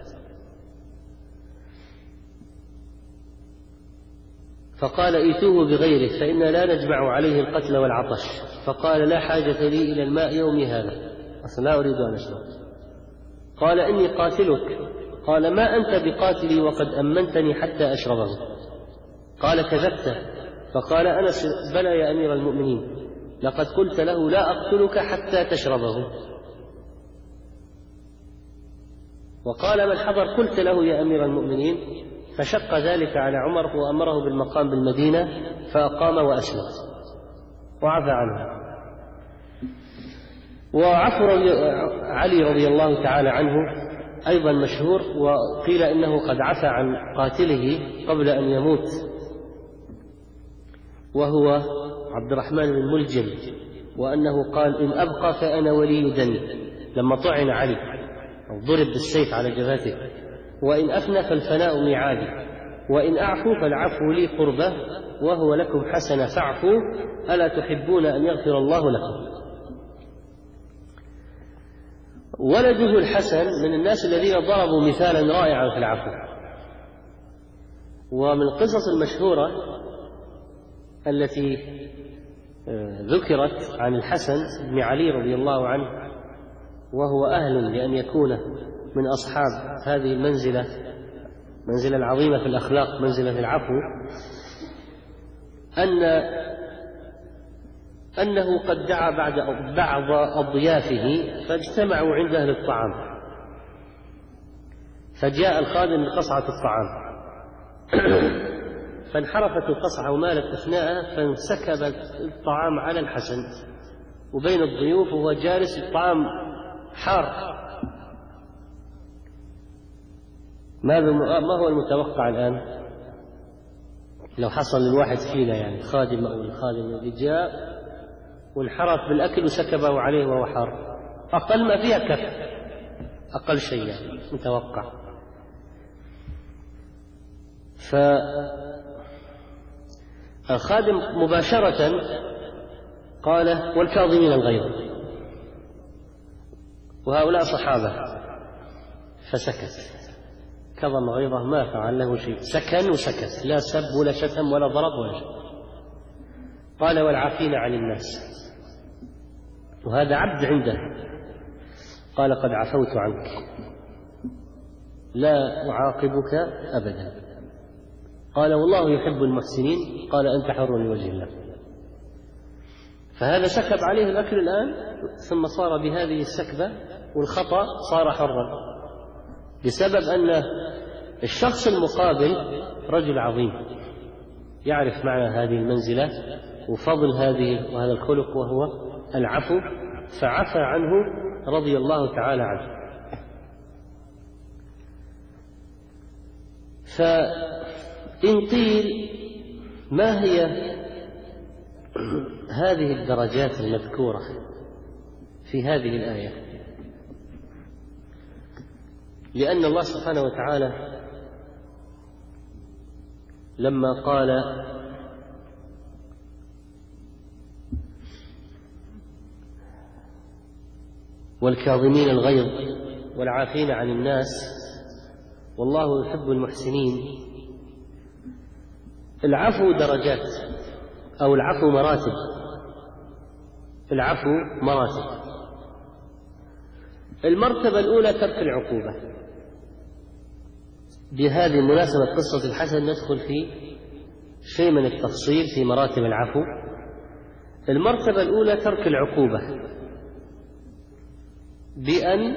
فقال ائتوه بغيره فإنا لا نجمع عليه القتل والعطش، فقال لا حاجة لي إلى الماء يومي هذا، أصلا لا أريد أن أشرب. قال إني قاتلك، قال ما أنت بقاتلي وقد أمنتني حتى أشربه. قال كذبت. فقال أنس بلى يا أمير المؤمنين، لقد قلت له لا أقتلك حتى تشربه. وقال من حضر قلت له يا أمير المؤمنين، فشق ذلك على عمر وأمره بالمقام بالمدينة فأقام وأسلم. وعفى عنه. وعفو علي رضي الله تعالى عنه أيضا مشهور، وقيل إنه قد عفى عن قاتله قبل أن يموت، وهو عبد الرحمن بن ملجم، وأنه قال: إن أبقى فأنا ولي دمي، لما طعن علي أو ضرب بالسيف على جبهته: وإن أفنى فالفناء ميعادي، وإن أعفو فالعفو لي قربة، وهو لكم حسنة فاعفوا، ألا تحبون أن يغفر الله لكم. ولده الحسن من الناس الذين ضربوا مثالا رائعا في العفو. ومن القصص المشهورة التي ذكرت عن الحسن بن علي رضي الله عنه، وهو أهل لأن يكون من أصحاب هذه المنزلة العظيمة في الأخلاق، منزلة العفو، أنه قد دعا بعض أضيافه فاجتمعوا عنده للطعام، فجاء الخادم بقصعة الطعام فانحرفت القصعة ومالت أثناءها، فانسكب الطعام على الحسن وبين الضيوف وهو جالس، الطعام حار. ما هو المتوقع الآن لو حصل للواحد فينا، يعني خادم أو الخادم الذي جاء وانحرف بالأكل وسكبه عليه وهو حار؟ أقل ما فيها كف، أقل شيء يعني متوقع. فالخادم مباشرة قال: والكاظمين الغيظ، وهؤلاء صحابة، فسكت، كظم غيظه، ما فعل له شيء، سكن وسكت، لا سب ولا شتم ولا ضرب ولا شيء. قال: والعافين عن الناس، وهذا عبد عنده. قال: قد عفوت عنك، لا أعاقبك أبدا. قال: والله يحب المحسنين. قال: أنت حر لوجه الله. فهذا سكب عليه الأكل الآن، ثم صار بهذه السكبة والخطأ صار حرا، بسبب أن الشخص المقابل رجل عظيم يعرف معنى هذه المنزلة وفضل وهذا الخلق، وهو العفو، فعفى عنه رضي الله تعالى عنه. فإن قيل: ما هي هذه الدرجات المذكورة في هذه الآية؟ لأن الله سبحانه وتعالى لما قال: والكاظمين الغيظ والعافين عن الناس والله يحب المحسنين، العفو درجات، أو العفو مراتب. العفو مراتب. المرتبة الأولى ترك العقوبة. بهذه المناسبة قصة الحسن ندخل في شيء من التفصيل في مراتب العفو. المرتبة الأولى ترك العقوبة، بأن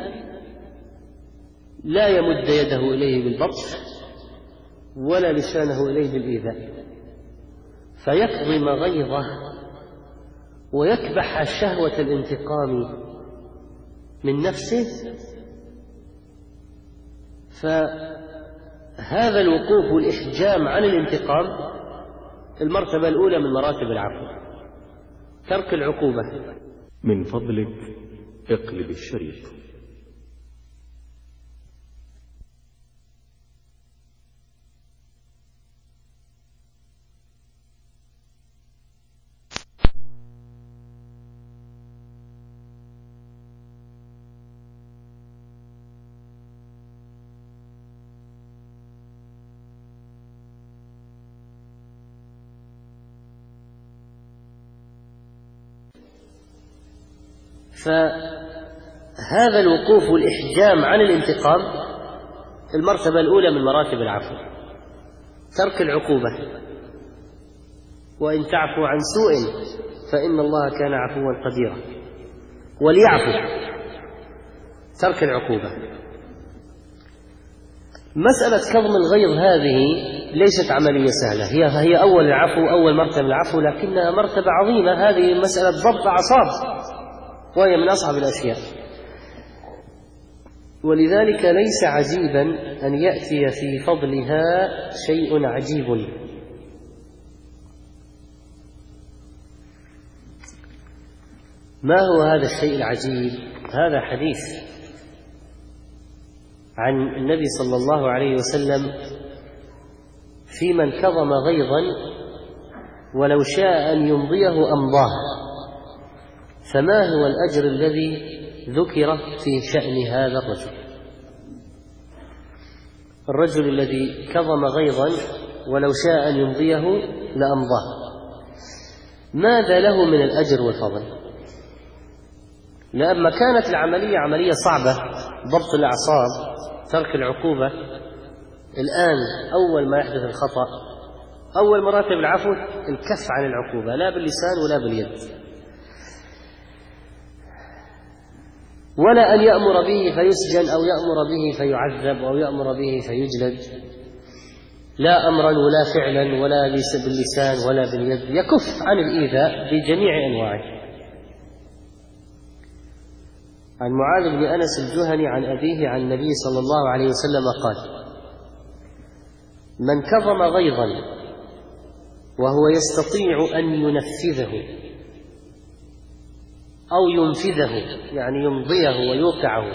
لا يمد يده إليه بالبطش ولا لسانه إليه بالإيذاء، فيكظم غيظه ويكبح شهوة الانتقام من نفسه. فهذا الوقوف والإحجام عن الانتقام المرتبة الأولى من مراتب العفو، ترك العقوبة. من فضلك اقلب الشريط. فهذا الوقوف والإحجام عن الانتقام المرتبة الأولى من مراتب العفو، ترك العقوبة. وإن تعفو عن سوء فإن الله كان عفوا قديرا. وليعفو، ترك العقوبة. مسألة كظم الغيظ هذه ليست عملية سهلة، هي أول العفو، أول مرتبة العفو، لكنها مرتبة عظيمة. هذه مسألة ضبط أعصاب، وهي من أصعب الأشياء. ولذلك ليس عجيبا أن يأتي في فضلها شيء عجيب. ما هو هذا الشيء العجيب؟ هذا حديث عن النبي صلى الله عليه وسلم في من كظم غيظا ولو شاء أن يمضيه أمضاه. فما هو الأجر الذي ذكر في شأن هذا الرجل الذي كظم غيظا ولو شاء أن يمضيه لأمضاه؟ ماذا له من الأجر والفضل؟ لما كانت العملية عملية صعبة، ضبط الأعصاب، ترك العقوبة، الآن أول ما يحدث الخطأ، أول مراتب العفو الكف عن العقوبة، لا باللسان ولا باليد، ولا أن يأمر به فيسجن أو يأمر به فيعذب أو يأمر به فيجلد، لا أمرا ولا فعلا ولا باللسان ولا باليد، يكف عن الإيذاء بجميع أنواعه. عن معاذ بن أنس الجهني عن أبيه عن النبي صلى الله عليه وسلم قال: من كظم غيظا وهو يستطيع أن ينفذه أو ينفذه، يعني يمضيه ويوقعه،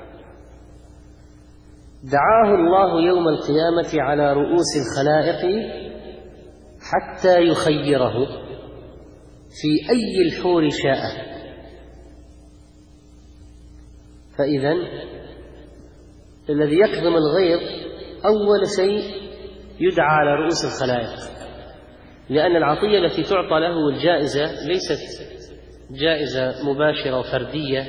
دعاه الله يوم القيامة على رؤوس الخلائق حتى يخيره في أي الحور شاء. فإذا الذي يكظم الغيظ أول شيء يدعى على رؤوس الخلائق، لأن العطية التي تعطى له الجائزة ليست جائزة مباشرة وفردية،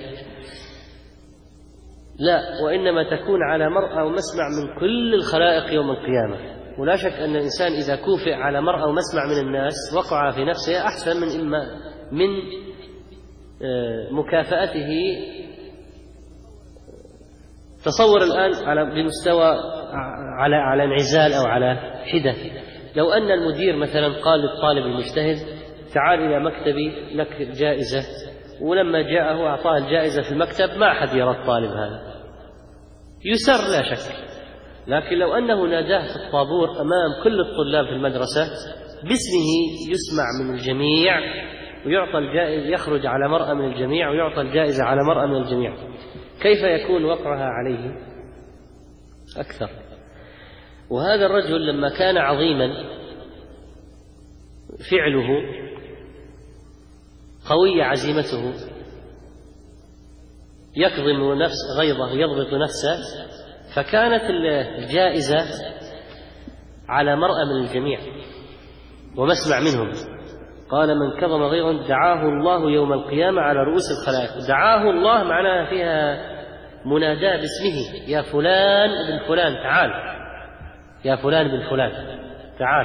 لا، وإنما تكون على مرأى ومسمع من كل الخلائق يوم القيامة. ولا شك أن الإنسان إذا كوفئ على مرأى ومسمع من الناس وقع في نفسه أحسن من مكافأته. تصور الآن بمستوى على انعزال أو على حدة، لو أن المدير مثلا قال للطالب المجتهد: تعال إلى مكتبي لك جائزة، ولما جاءه أعطاه الجائزة في المكتب، ما أحد يرى الطالب هذا، يسر لا شك. لكن لو أنه ناداه في الطابور أمام كل الطلاب في المدرسة باسمه، يسمع من الجميع ويعطى الجائزة، يخرج على مرأة من الجميع ويعطى الجائزة على مرأة من الجميع، كيف يكون وقعها عليه أكثر؟ وهذا الرجل لما كان عظيما فعله، قوية عزيمته، يكظم غيظه ويضبط نفسه، فكانت الجائزة على مرأة من الجميع ومسمع منهم. قال: من كظم غيظا دعاه الله يوم القيامة على رؤوس الخلائق. دعاه الله معناها فيها مناداة باسمه: يا فلان ابن فلان تعال، يا فلان ابن فلان تعال.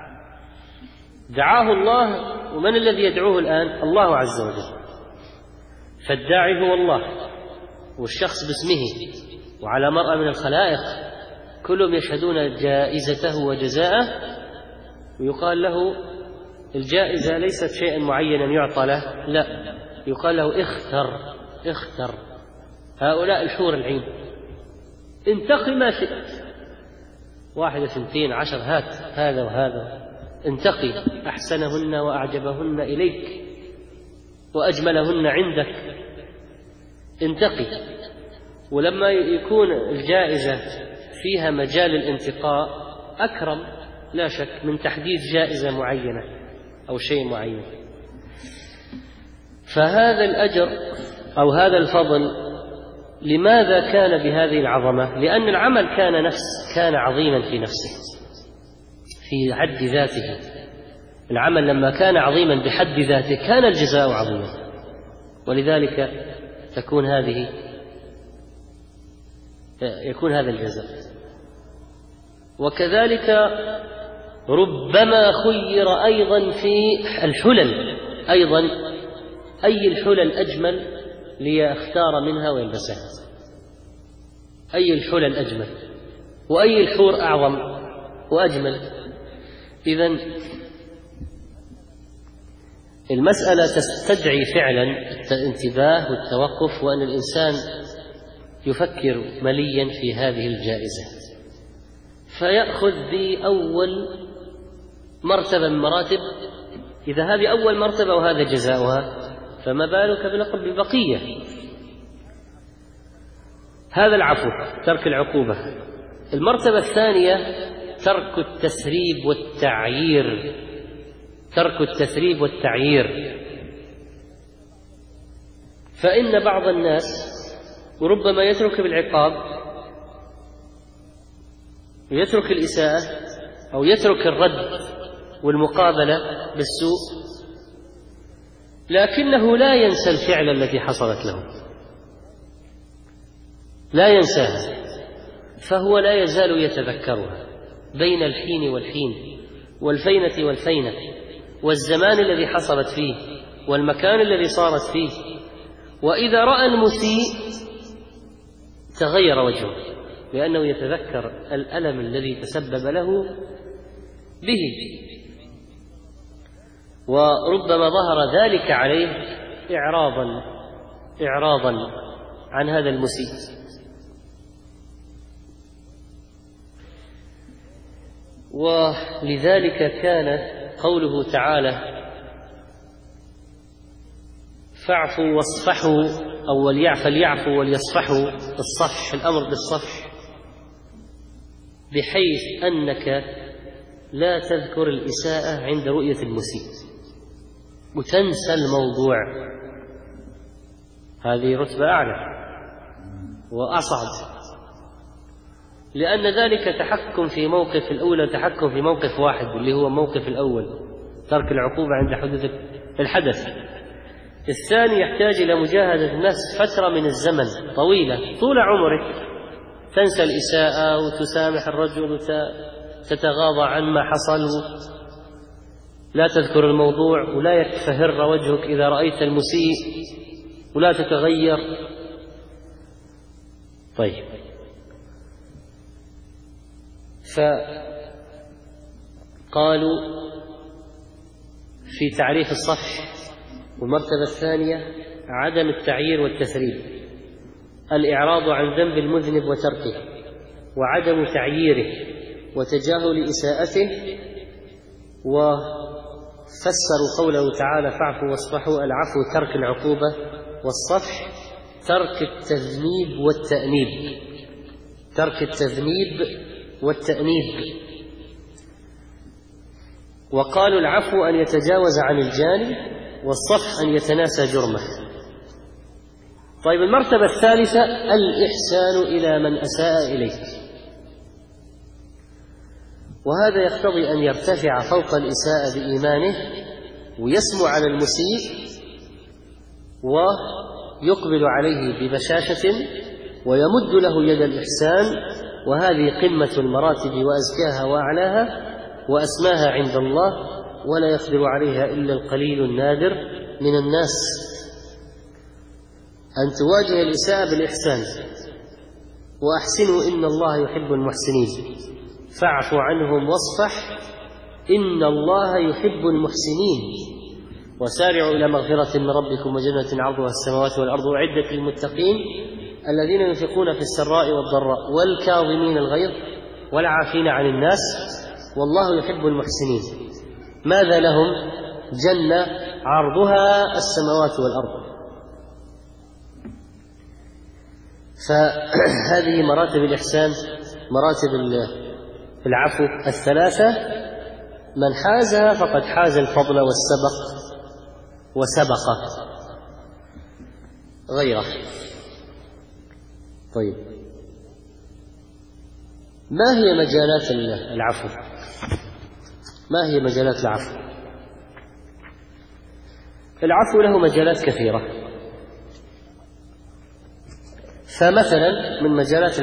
دعاه الله، ومن الذي يدعوه الآن؟ الله عز وجل. فالداعي هو الله، والشخص باسمه وعلى مرأة من الخلائق، كلهم يشهدون جائزته وجزاءه، ويقال له الجائزة ليست شيئا معينا يعطى له، لا، يقال له: اختر هؤلاء الحور العين، انتقي ما شئت، 1 2 10، هات هذا وهذا، انتقي أحسنهن وأعجبهن إليك وأجملهن عندك، انتقي. ولما يكون الجائزة فيها مجال الانتقاء أكرم لا شك من تحديد جائزة معينة أو شيء معين. فهذا الأجر أو هذا الفضل لماذا كان بهذه العظمة؟ لأن العمل كان عظيما في نفسه في حد ذاته. العمل لما كان عظيما بحد ذاته كان الجزاء عظيما، ولذلك يكون هذا الجزاء. وكذلك ربما خير أيضا في الحلل، أيضا أي الحلل أجمل ليختار منها ويلبسها، أي الحلل أجمل وأي الحور أعظم وأجمل. إذن المسألة تستدعي فعلا الانتباه والتوقف، وأن الإنسان يفكر مليا في هذه الجائزة، فيأخذ بأول مرتبة من مراتب. إذا هذه أول مرتبة وهذا جزاؤها، فما بالك بالبقية. هذا العفو، ترك العقوبة. المرتبة الثانية ترك التسريب والتعيير. ترك التسريب والتعيير. فإن بعض الناس ربما يترك بالعقاب ويترك الإساءة، أو يترك الرد والمقابلة بالسوء، لكنه لا ينسى الفعل التي حصلت له، لا ينساها، فهو لا يزال يتذكرها بين الحين والحين، والفينة والفينة، والزمان الذي حصلت فيه، والمكان الذي صارت فيه. وإذا رأى المسيء تغير وجهه، لأنه يتذكر الألم الذي تسبب له به، وربما ظهر ذلك عليه إعراضا عن هذا المسيء. ولذلك كان قوله تعالى فاعفوا واصفحوا، أو فليعفوا وليصفحوا، الصفح، الأمر بالصفح، بحيث أنك لا تذكر الإساءة عند رؤية المسيء وتنسى الموضوع. هذه رتبة أعلى وأصعب، لأن ذلك تحكم في موقف الأولى، تحكم في موقف واحد اللي هو موقف الأول، ترك العقوبة عند حدوث الحدث. الثاني يحتاج إلى مجاهدة النفس فترة من الزمن طويلة، طول عمرك تنسى الإساءة وتسامح الرجل وتتغاضى عن ما حصل، لا تذكر الموضوع، ولا يكفهر وجهك إذا رأيت المسيء، ولا تتغير. طيب، فقالوا في تعريف الصفح والمرتبة الثانية عدم التعيير والتسريب، الإعراض عن ذنب المذنب وتركه، وعدم تعييره وتجاهل إساءته. وفسروا قوله تعالى فاعفوا واصفحوا، العفو ترك العقوبة، والصفح ترك التذنيب والتأنيب، ترك التذنيب والتأنيب. وقالوا العفو أن يتجاوز عن الجاني، والصفح أن يتناسى جرمه. طيب، المرتبة الثالثة الإحسان إلى من أساء إليك، وهذا يقتضي أن يرتفع فوق الإساءة بإيمانه، ويسمو على المسيء، ويقبل عليه ببشاشة، ويمد له يد الإحسان. وهذه قمة المراتب وأزكاها وأعلاها وأسماها عند الله، ولا يقدر عليها إلا القليل النادر من الناس. أن تواجه الإساءة بالإحسان، وأحسنوا إن الله يحب المحسنين، فاعفوا عنهم واصفح إن الله يحب المحسنين، وسارعوا إلى مغفرة من ربكم وجنة عرضها السماوات والأرض أعدت للمتقين الذين ينفقون في السراء والضراء والكاظمين الغيظ والعافين عن الناس والله يحب المحسنين. ماذا لهم؟ جنة عرضها السماوات والأرض. فهذه مراتب الإحسان، مراتب العفو الثلاثة، من حازها فقد حاز الفضل وسبق غيره. طيب، ما هي مجالات العفو؟ ما هي مجالات العفو؟ العفو له مجالات كثيرة. فمثلا من مجالات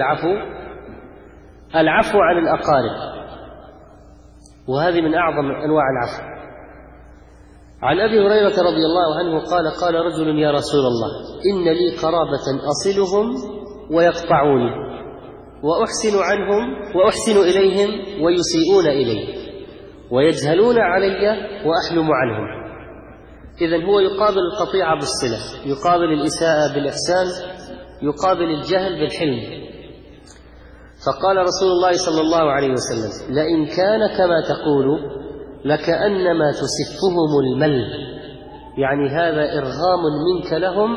العفو عن الأقارب، وهذه من أعظم أنواع العفو. عن أبي هريرة رضي الله عنه قال قال رجل يا رسول الله إن لي قرابة أصلهم ويقطعوني، وأحسن عنهم وأحسن إليهم ويسيئون إلي، ويجهلون علي وأحلم عنهم. إذن هو يقابل القطيعة بالصلة، يقابل الإساءة بالإحسان، يقابل الجهل بالحلم. فقال رسول الله صلى الله عليه وسلم: لئن كان كما تقول لكأنما تسفهم المل، يعني هذا إرغام منك لهم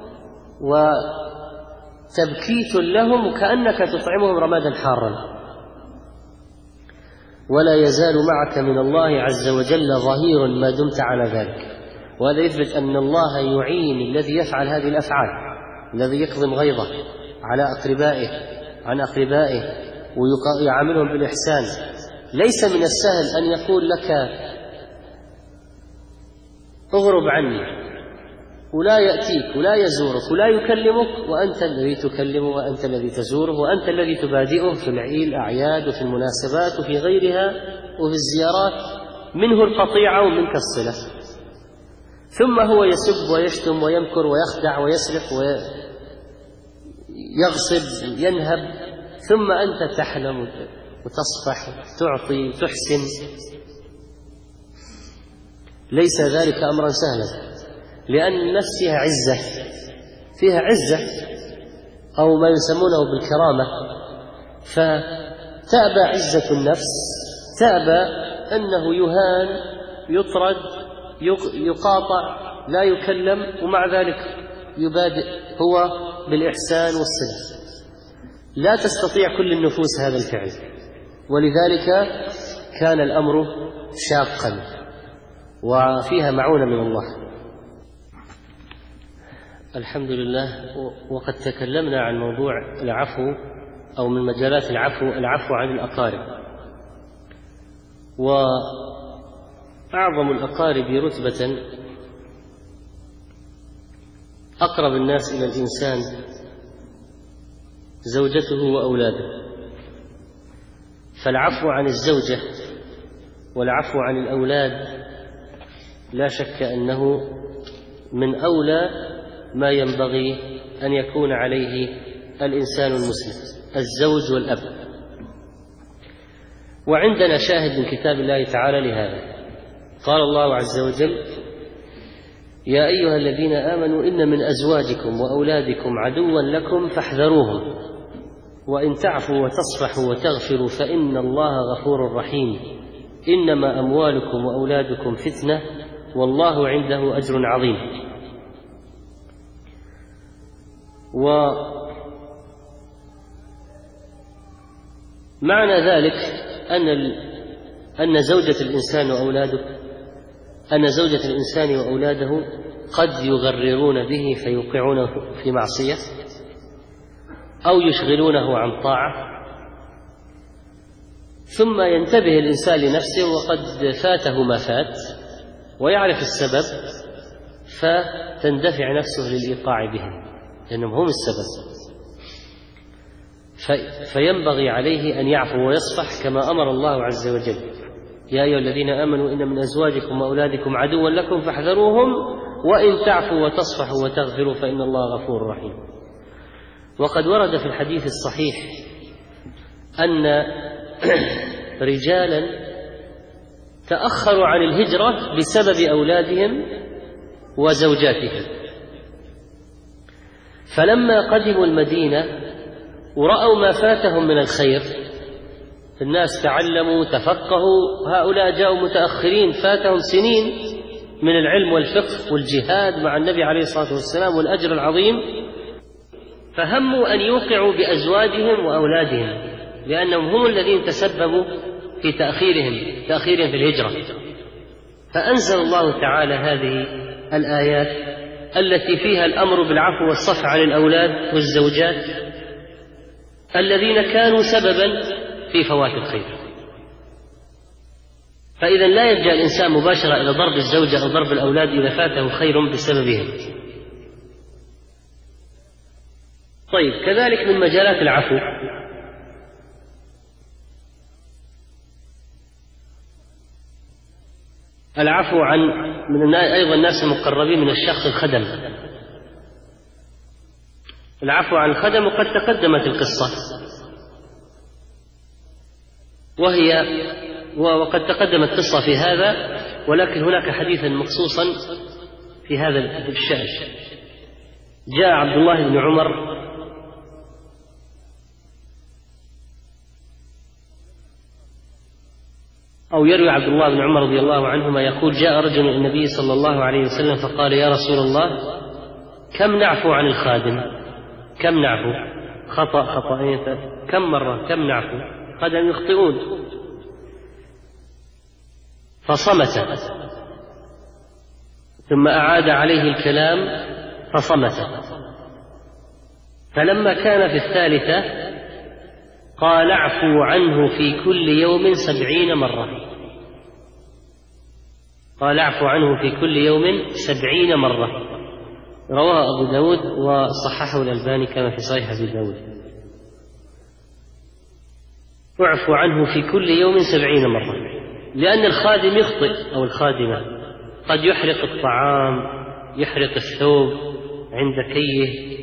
وتبكيت لهم وكأنك تطعمهم رمادا حارا. ولا يزال معك من الله عز وجل ظهير ما دمت على ذلك. وهذا يثبت أن الله يعين الذي يفعل هذه الأفعال، الذي يكظم غيظه على عن أقربائه ويعاملهم بالإحسان. ليس من السهل أن يقول لك اغرب عني، ولا يأتيك ولا يزورك ولا يكلمك، وأنت الذي تكلمه وأنت الذي تزوره وأنت الذي تبادئه في الأعياد وفي المناسبات وفي غيرها وفي الزيارات، منه القطيعة ومنك الصلة. ثم هو يسب ويشتم ويمكر ويخدع ويسرق ويغصب وينهب، ثم أنت تحلم وتصفح تعطي تحسن. ليس ذلك أمرا سهلا، لأن النفس فيها عزة أو ما يسمونه بالكرامة، فتأبى عزة النفس، تأبى أنه يهان، يطرد، يقاطع، لا يكلم، ومع ذلك يبادئ هو بالإحسان والصلة. لا تستطيع كل النفوس هذا الفعل، ولذلك كان الأمر شاقا وفيها معونة من الله. الحمد لله. وقد تكلمنا عن موضوع العفو، أو من مجالات العفو عن الأقارب. وأعظم الأقارب رتبة أقرب الناس إلى الإنسان زوجته وأولاده. فالعفو عن الزوجة والعفو عن الأولاد لا شك أنه من أولى ما ينبغي أن يكون عليه الإنسان المسلم، الزوج والأب. وعندنا شاهد من كتاب الله تعالى لهذا. قال الله عز وجل: يا أيها الذين آمنوا إن من أزواجكم وأولادكم عدوا لكم فاحذروهم، وإن تعفوا وتصفحوا وتغفروا فإن الله غفور رحيم، إنما أموالكم وأولادكم فتنة والله عنده أجر عظيم. ومعنى ذلك أن زوجة الإنسان وأولاده قد يغررون به فيوقعونه في معصية، أو يشغلونه عن طاعة، ثم ينتبه الإنسان لنفسه وقد فاته ما فات ويعرف السبب، فتندفع نفسه للإيقاع بهم لأنهم هم السبب. فينبغي عليه أن يعفو ويصفح كما أمر الله عز وجل: يا أيها الذين آمنوا إن من أزواجكم وأولادكم عدوا لكم فاحذروهم وإن تعفوا وتصفحوا وتغفروا فإن الله غفور رحيم. وقد ورد في الحديث الصحيح أن رجالا تأخروا عن الهجرة بسبب أولادهم وزوجاتهم، فلما قدموا المدينة ورأوا ما فاتهم من الخير، الناس تعلموا تفقهوا، هؤلاء جاءوا متأخرين فاتهم سنين من العلم والفقه والجهاد مع النبي عليه الصلاة والسلام والأجر العظيم، فهموا أن يوقعوا بأزواجهم وأولادهم، لأنهم هم الذين تسببوا في تأخيرهم في الهجرة. فأنزل الله تعالى هذه الآيات التي فيها الأمر بالعفو والصفح عن الأولاد والزوجات الذين كانوا سببا في فوات الخير. فإذا لا يلجأ الإنسان مباشرة إلى ضرب الزوجة أو ضرب الأولاد إذا فاته خير بسببهم. طيب، كذلك من مجالات العفو العفو عن أيضا الناس المقربين من الشخص الخدم. العفو عن الخدم، وقد تقدمت القصة وقد تقدمت قصة في هذا، ولكن هناك حديثا مخصوصا في هذا الشأن. جاء عبد الله بن عمر أو يروي عبد الله بن عمر رضي الله عنهما يقول: جاء رجل إلى النبي صلى الله عليه وسلم فقال: يا رسول الله، كم نعفو عن الخادم؟ كم نعفو؟ خطأين، كم مرة؟ كم نعفو؟ قد يخطئون. فصمت، ثم أعاد عليه الكلام فصمت. فلما كان في الثالثة قال: اعفو عنه في كل يوم 70 مرة. قال: اعفو عنه في كل يوم 70 مرة. رواه أبو داود وصححه الألباني كما في صحيح أبي داود. اعفو عنه في كل يوم 70 مرة، لأن الخادم يخطئ أو الخادمة، قد يحرق الطعام، يحرق الثوب عند كيه،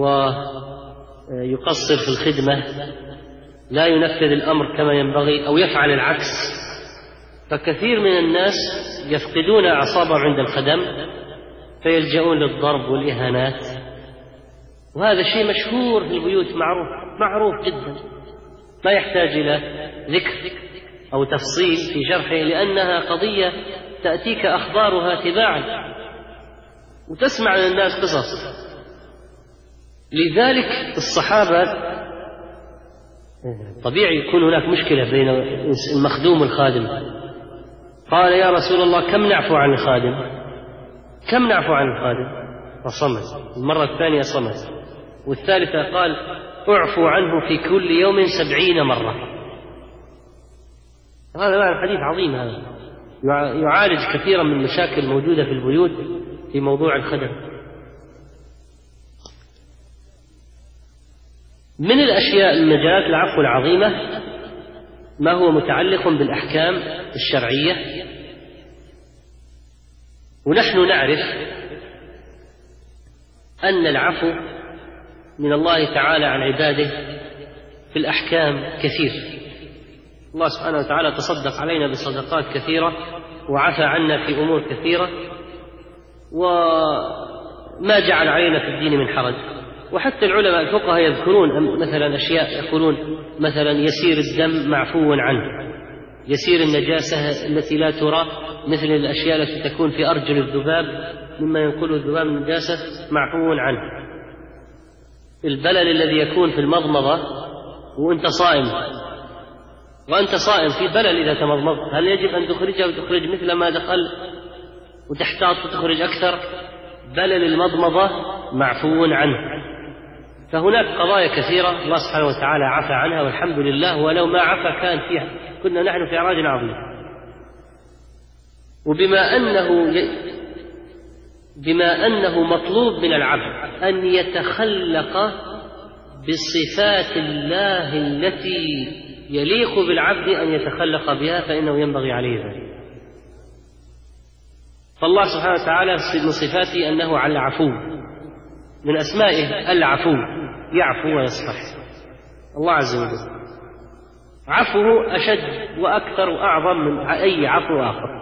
ويقصر في الخدمة، لا ينفذ الأمر كما ينبغي، أو يفعل العكس. فكثير من الناس يفقدون أعصابهم عند الخدم فيلجؤون للضرب والإهانات، وهذا شيء مشهور في البيوت، معروف جدا، لا يحتاج إلى ذكر أو تفصيل في شرحه، لأنها قضية تأتيك أخبارها تباعا وتسمع من الناس قصص. لذلك الصحابة طبيعي يكون هناك مشكلة بين المخدوم والخادم. قال: يا رسول الله، كم نعفو عن الخادم؟ كم نعفو عن الخادم؟ فصمت. المرة الثانية صمت، والثالثة قال: اعفو عنه في كل يوم 70 مرة. هذا معنى حديث عظيم، هذا يعالج كثيرا من المشاكل الموجودة في البيوت في موضوع الخدم. من الأشياء المجالات العفو العظيمة ما هو متعلق بالأحكام الشرعية، ونحن نعرف أن العفو من الله تعالى عن عباده في الأحكام كثير. الله سبحانه وتعالى تصدق علينا بصدقات كثيرة، وعفى عنا في أمور كثيرة، وما جعل علينا في الدين من حرج. وحتى العلماء الفقهاء يذكرون مثلا أشياء، يقولون مثلا يسير الدم معفو عنه، يسير النجاسة التي لا ترى، مثل الأشياء التي تكون في أرجل الذباب مما ينقله الذباب من النجاسة معفو عنه. البلل الذي يكون في المضمضة وأنت صائم في بلل إذا تمضمضت، هل يجب أن تخرجه وتخرج مثل ما دخل وتحتاط وتخرج أكثر؟ بلل المضمضة معفو عنه. فهناك قضايا كثيرة الله سبحانه وتعالى عفى عنها والحمد لله، ولو ما عفى كان فيها كنا نحن في عراج عظيم. بما أنه مطلوب من العبد أن يتخلق بصفات الله التي يليق بالعبد أن يتخلق بها، فإنه ينبغي عليه ذلك. فالله سبحانه وتعالى من صفاته أنه على العفو، من أسمائه العفو، يعفو ويصفح. الله عز وجل عفوه أشد وأكثر وأعظم من أي عفو آخر.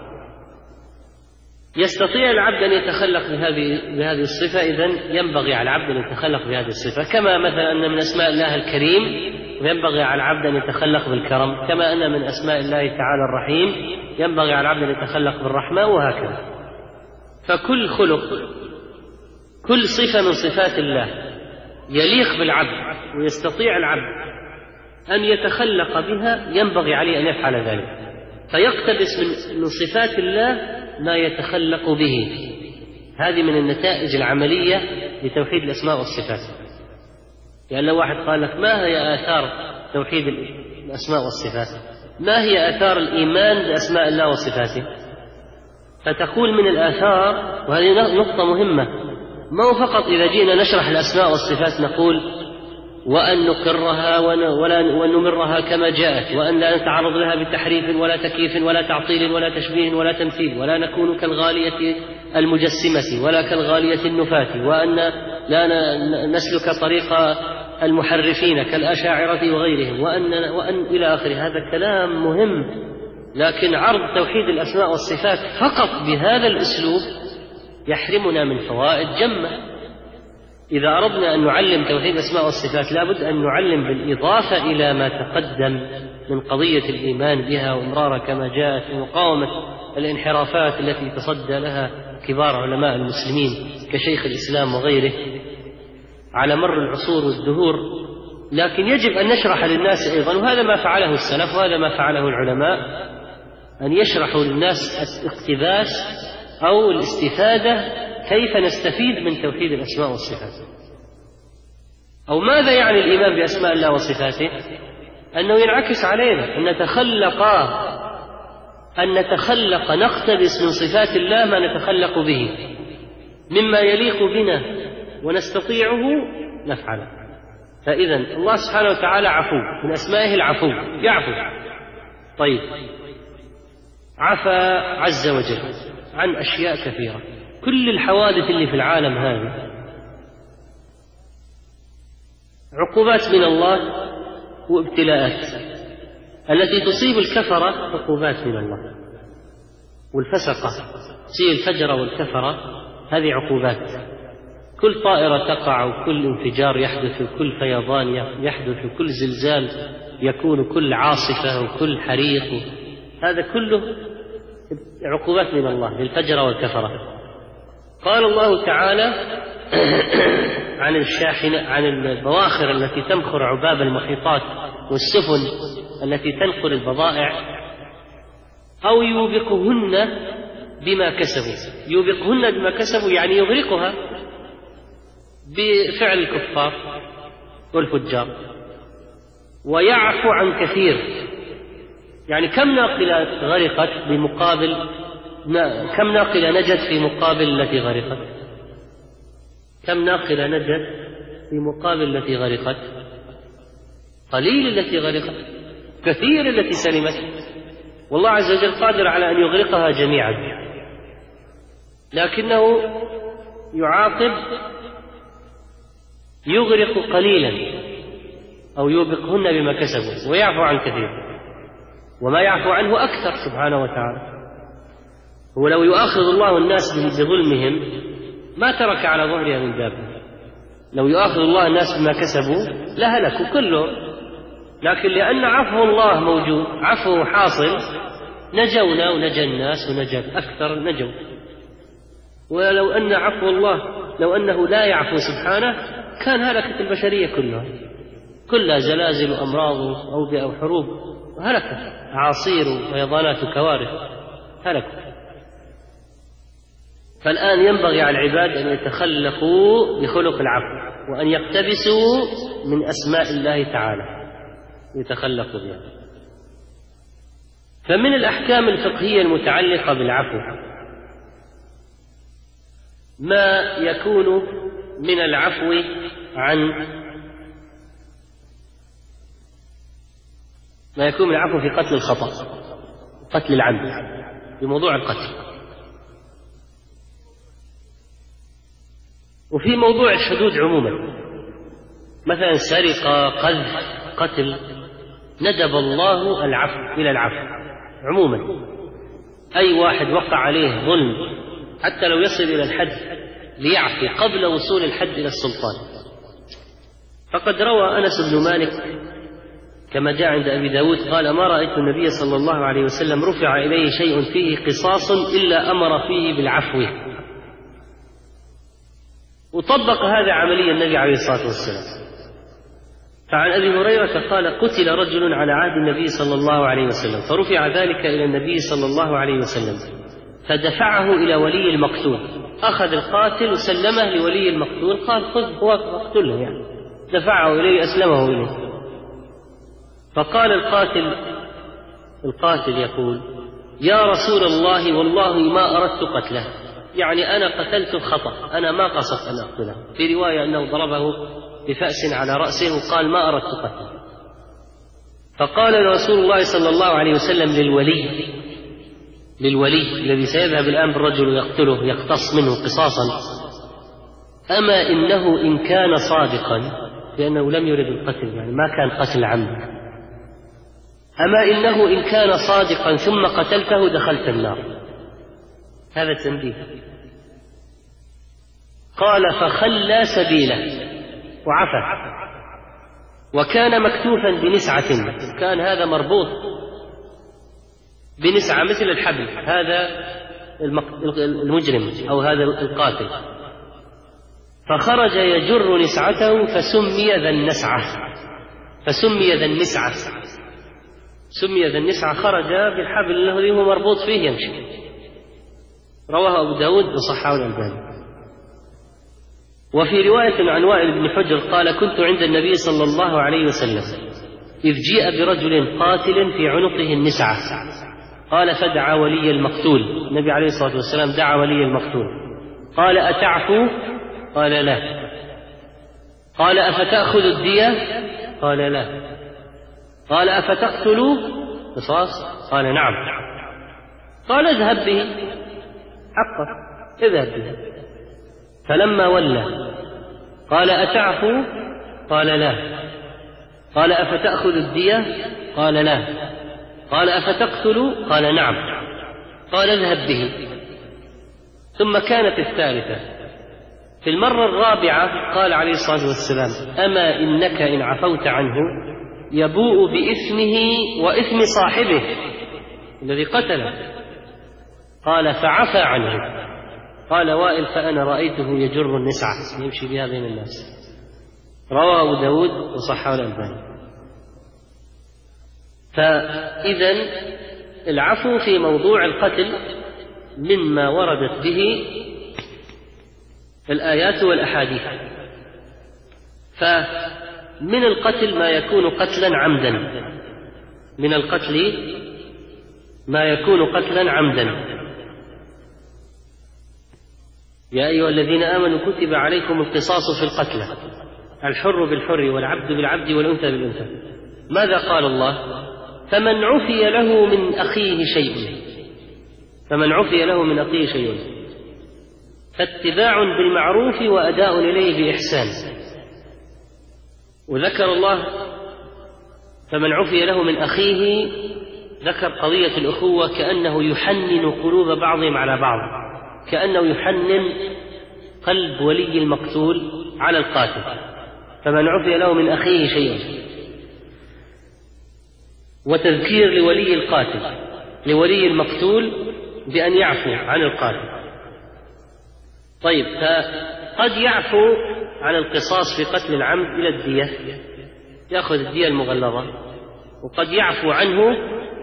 يستطيع العبد أن يتخلق بهذه الصفة، إذن ينبغي على العبد أن يتخلق بهذه الصفة. كما مثلا أن من أسماء الله الكريم، وينبغي على العبد أن يتخلق بالكرم. كما أن من أسماء الله تعالى الرحيم، ينبغي على العبد أن يتخلق بالرحمة، وهكذا. فكل خلق، كل صفة من صفات الله يليق بالعبد ويستطيع العبد أن يتخلق بها، ينبغي عليه أن يفعل ذلك، فيقتبس من صفات الله ما يتخلق به. هذه من النتائج العملية لتوحيد الأسماء والصفات. يعني لو واحد قال لك: ما هي آثار توحيد الأسماء والصفات؟ ما هي آثار الإيمان بأسماء الله وصفاته؟ فتقول من الآثار، وهذه نقطة مهمة، ما هو فقط إذا جينا نشرح الأسماء والصفات نقول وأن نقرها وأن نمرها كما جاءت، وأن لا نتعرض لها بتحريف ولا تكييف ولا تعطيل ولا تشبيه ولا تمثيل، ولا نكون كالغالية المجسمة ولا كالغالية النفاة، وأن لا نسلك طريق المحرفين كالأشاعرة وغيرهم، وأن إلى آخر هذا كلام مهم. لكن عرض توحيد الأسماء والصفات فقط بهذا الأسلوب يحرمنا من فوائد جمة. إذا أردنا أن نعلم توحيد الأسماء والصفات لابد أن نعلم بالإضافة إلى ما تقدم من قضية الإيمان بها وإمرارها كما جاءت، ومقاومة الانحرافات التي تصدى لها كبار علماء المسلمين كشيخ الإسلام وغيره على مر العصور والدهور. لكن يجب أن نشرح للناس أيضا، وهذا ما فعله السلف وهذا ما فعله العلماء، أن يشرحوا للناس الاقتباس أو الاستفادة كيف نستفيد من توحيد الأسماء والصفات، أو ماذا يعني الإيمان بأسماء الله وصفاته. أنه ينعكس علينا أن نتخلق نقتبس من صفات الله ما نتخلق به مما يليق بنا ونستطيعه نفعله. فإذا الله سبحانه وتعالى عفو، من أسمائه العفو، يعفو. طيب، عفا عز وجل عن أشياء كثيرة. كل الحوادث اللي في العالم هذه عقوبات من الله وابتلاءات. التي تصيب الكفرة عقوبات من الله، والفسقة تصيب الفجر والكفرة هذه عقوبات. كل طائرة تقع، وكل انفجار يحدث، وكل فيضان يحدث، وكل زلزال يكون، كل عاصفة، وكل حريق، هذا كله عقوبات من الله للفجر والكفرة. قال الله تعالى عن الشاحنة، عن البواخر التي تمخر عباب المحيطات والسفن التي تنقل البضائع، أو يوبقهن بما كسبوا. يوبقهن بما كسبوا يعني يغرقها بفعل الكفار والفجار. ويعفو عن كثير، يعني كم ناقلة غرقت بمقابل، كم ناقلة نجت في مقابل التي غرقت؟ كم ناقلة نجت في مقابل التي غرقت؟ قليل التي غرقت، كثير التي سلمت. والله عز وجل قادر على أن يغرقها جميعا، لكنه يعاقب، يغرق قليلا أو يوبقهن بما كسبوا، ويعفو عن كثير، وما يعفو عنه أكثر سبحانه وتعالى. هو لو يؤاخذ الله الناس بظلمهم ما ترك على ظهرها من دابة. لو يؤاخذ الله الناس بما كسبوا لهلكوا كلهم، لكن لأن عفو الله موجود، عفو حاصل، نجونا ونجى الناس ونجى أكثر نجوا. ولو أن عفو الله، لو أنه لا يعفو سبحانه كان هلكت البشرية كلها، كلها زلازل وأمراض وأوبئة وحروب، وهلكت أعاصير وفيضانات وكوارث، هلكوا. فالآن ينبغي على العباد أن يتخلقوا بخلق العفو، وأن يقتبسوا من أسماء الله تعالى يتخلقوا بها. فمن الأحكام الفقهية المتعلقة بالعفو ما يكون من العفو في قتل الخطأ، قتل العمد، في موضوع القتل، وفي موضوع الحدود عموما، مثلا سرقة، قذف، قتل، ندب الله العفو إلى العفو عموما. أي واحد وقع عليه ظلم حتى لو يصل إلى الحد ليعفي قبل وصول الحد إلى السلطان. فقد روى أنس بن مالك كما جاء عند أبي داود قال: ما رأيت النبي صلى الله عليه وسلم رفع إليه شيء فيه قصاص إلا أمر فيه بالعفو. وطبق هذا عمليا النبي عليه الصلاة والسلام. فعن أبي هريرة قال: قتل رجل على عهد النبي صلى الله عليه وسلم، فرفع ذلك إلى النبي صلى الله عليه وسلم، فدفعه إلى ولي المقتول، أخذ القاتل وسلمه لولي المقتول، قال: خذ هو اقتله، يعني دفعه إليه، أسلمه إليه. فقال القاتل يقول: يا رسول الله، والله ما أردت قتله، يعني أنا قتلت خطأ، أنا ما قصدت أن أقتله. في رواية أنه ضربه بفأس على رأسه وقال: ما أردت قتله. فقال رسول الله صلى الله عليه وسلم للولي الذي سيذهب الآن بالرجل ويقتله، يقتص منه قصاصا: أما إنه إن كان صادقا لأنه لم يرد القتل، يعني ما كان قتل عمد. أما إنه إن كان صادقا ثم قتلته دخلت النار. هذا التنبيه. قال فخلى سبيله وعفى، وكان مكتوفا بنسعة، كان هذا مربوط بنسعة مثل الحبل، هذا المجرم أو هذا القاتل، فخرج يجر نسعته فسمي ذا النسعة، سمي ذا النسعة، خرج بالحبل الذي هو مربوط فيه يمشي. رواه أبو داود وصححه الألباني. وفي رواية عن وائل بن حجر قال كنت عند النبي صلى الله عليه وسلم إذ جيء برجل قاتل في عنقه النسعة، قال فدعا ولي المقتول. النبي عليه الصلاة والسلام دعا ولي المقتول، قال أتعفو؟ قال لا. قال أفتأخذ الدية؟ قال لا. قال أفتقتل قصاص؟ قال نعم. قال اذهب به، حقه اذهب به. فلما ولى قال أتعفو؟ قال لا. قال أفتأخذ الدية؟ قال لا. قال أفتقتل؟ قال نعم. قال اذهب به. ثم كانت الثالثة. في المرة الرابعة قال عليه الصلاة والسلام أما إنك إن عفوت عنه يبوء بإثمه وإثم صاحبه الذي قتله. قال فعفى عنه. قال وائل فأنا رأيته يجر النسعة يمشي بها بين الناس. رواه أبو داود وصححه الألباني. فإذا العفو في موضوع القتل مما وردت به الآيات والأحاديث. فمن القتل ما يكون قتلا عمدا، من القتل ما يكون قتلا عمدا. يا أيها الذين آمنوا كتب عليكم القصاص في القتلى، الحر بالحر والعبد بالعبد والأنثى بالأنثى. ماذا قال الله؟ فمن عفي له من أخيه شيء، فمن عفي له من أخيه شيء فاتباع بالمعروف وأداء إليه بإحسان. وذكر الله فمن عفي له من أخيه، ذكر قضية الأخوة كأنه يحنن قلوب بعضهم على بعض، كأنه يحنن قلب ولي المقتول على القاتل. فمن عفي له من أخيه شيء، وتذكير لولي القاتل لولي المقتول بأن يعفو عن القاتل. طيب، فقد يعفو عن القصاص في قتل العمد إلى الدية، يأخذ الدية المغلظة، وقد يعفو عنه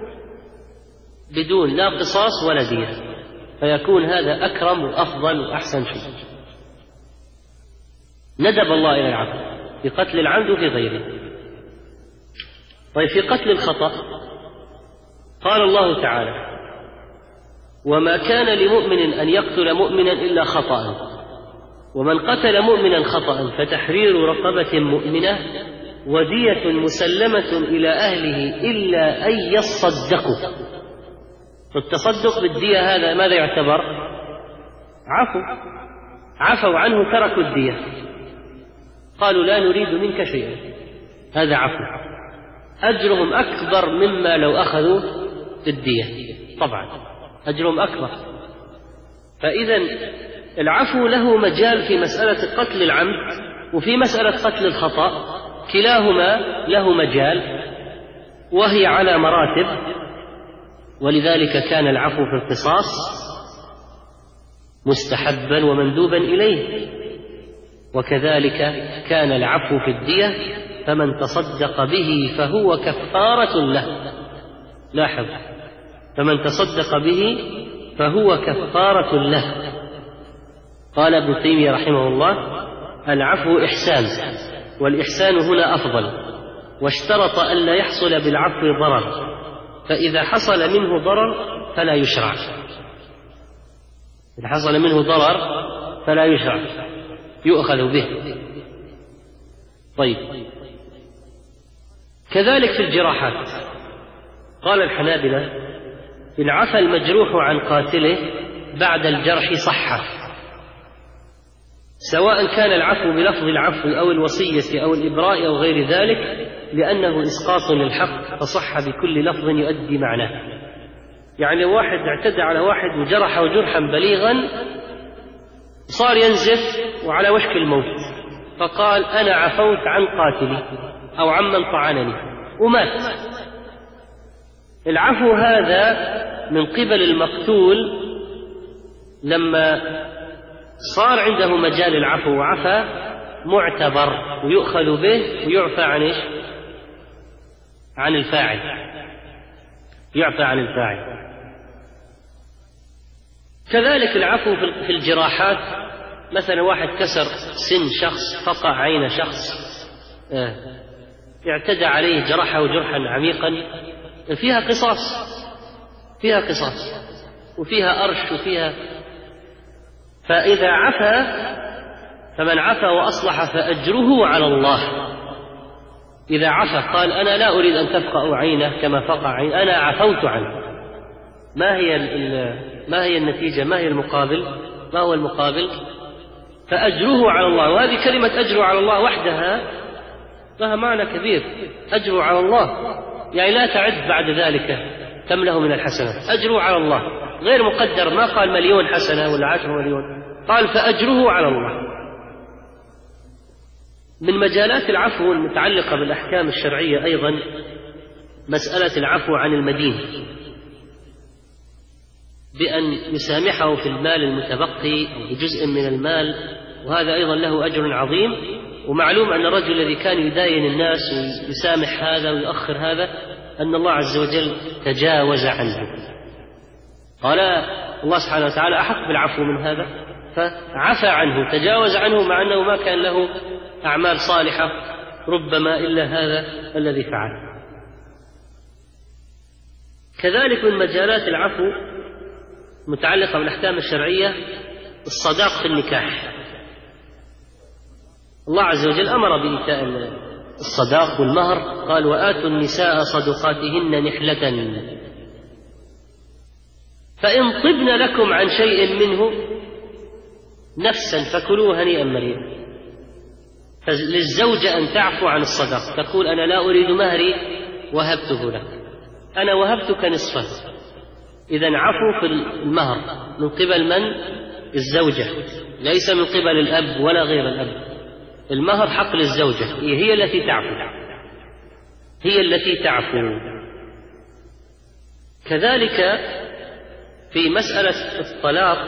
بدون لا قصاص ولا دية، فيكون هذا أكرم وأفضل وأحسن شيء. ندب الله إلى العفو في قتل العمد وفي غيره. طيب، في قتل الخطأ قال الله تعالى وما كان لمؤمن أن يقتل مؤمنا إلا خطأ، ومن قتل مؤمنا خطأ فتحرير رقبة مؤمنة ودية مسلمة إلى أهله إلا أن يصدقوا. التصدق بالدية هذا ماذا يعتبر؟ عفوا عنه، تركوا الدية، قالوا لا نريد منك شيئا، هذا عفو. أجرهم أكبر مما لو أخذوا الدية، طبعا أجرهم أكبر. فإذا العفو له مجال في مسألة قتل العمد وفي مسألة قتل الخطأ، كلاهما له مجال وهي على مراتب. ولذلك كان العفو في القصاص مستحبا ومندوبا إليه، وكذلك كان العفو في الدية، فمن تصدق به فهو كفارة له. لاحظ، فمن تصدق به فهو كفارة له. قال ابن تيمية رحمه الله العفو إحسان، والإحسان هنا أفضل، واشترط ألا يحصل بالعفو ضرر، فإذا حصل منه ضرر فلا يشرع. إذا حصل منه ضرر فلا يشرع، يؤخذ به. طيب، كذلك في الجراحات قال الحنابلة إن عفى المجروح عن قاتله بعد الجرح سواء كان العفو بلفظ العفو أو الوصية أو الإبراء أو غير ذلك، لأنه إسقاط للحق فصح بكل لفظ يؤدي معناه. يعني واحد اعتدى على واحد وجرحه جرحا بليغا، صار ينزف وعلى وشك الموت، فقال أنا عفوت عن قاتلي أو عمن طعنني ومات. العفو هذا من قبل المقتول لما صار عنده مجال العفو وعفى معتبر ويؤخذ به ويعفى عن إيش؟ عن الفاعل، يعفى عن الفاعل. كذلك العفو في الجراحات، مثلا واحد كسر سن شخص، فقع عين شخص، اعتدى عليه جرحه جرحا عميقا، فيها قصاص، فيها قصاص وفيها أرش وفيها. فإذا عفا، فمن عفا وأصلح فأجره على الله. إذا عفا قال أنا لا أريد أن تفقع عينه كما فقع عين، أنا عفوت عنه. ما هي النتيجة؟ ما هي المقابل؟ ما هو المقابل؟ فأجره على الله. وهذه كلمة أجره على الله وحدها لها معنى كبير. أجره على الله يعني لا تعد بعد ذلك كم له من الحسنات، أجره على الله غير مقدر، ما قال 1,000,000 حسنة ولا 10,000,000، قال فأجره على الله. من مجالات العفو المتعلقة بالأحكام الشرعية أيضا مسألة العفو عن المدين، بأن يسامحه في المال المتبقي أو بجزء من المال، وهذا أيضا له أجر عظيم. ومعلوم أن الرجل الذي كان يداين الناس ويسامح هذا ويؤخر هذا أن الله عز وجل تجاوز عنه. قال الله سبحانه وتعالى أحق بالعفو من هذا فعفى عنه، تجاوز عنه، مع أنه ما كان له أعمال صالحة ربما إلا هذا الذي فعل. كذلك من مجالات العفو متعلقة بالأحكام الشرعية الصداق في النكاح. الله عز وجل أمر بإيتاء الصداق والمهر، قال وآتوا النساء صدقاتهن نحلة فإن طبن لكم عن شيء منه نفسا فكلوه هنيئا مريئا. فللزوجة أن تعفو عن الصداق، تقول أنا لا أريد مهري وهبته لك، أنا وهبتك نصفه. إذن عفو في المهر من قبل من؟ الزوجة، ليس من قبل الأب ولا غير الأب. المهر حق للزوجة، هي التي تعفو، هي التي تعفو. كذلك في مسألة الطلاق،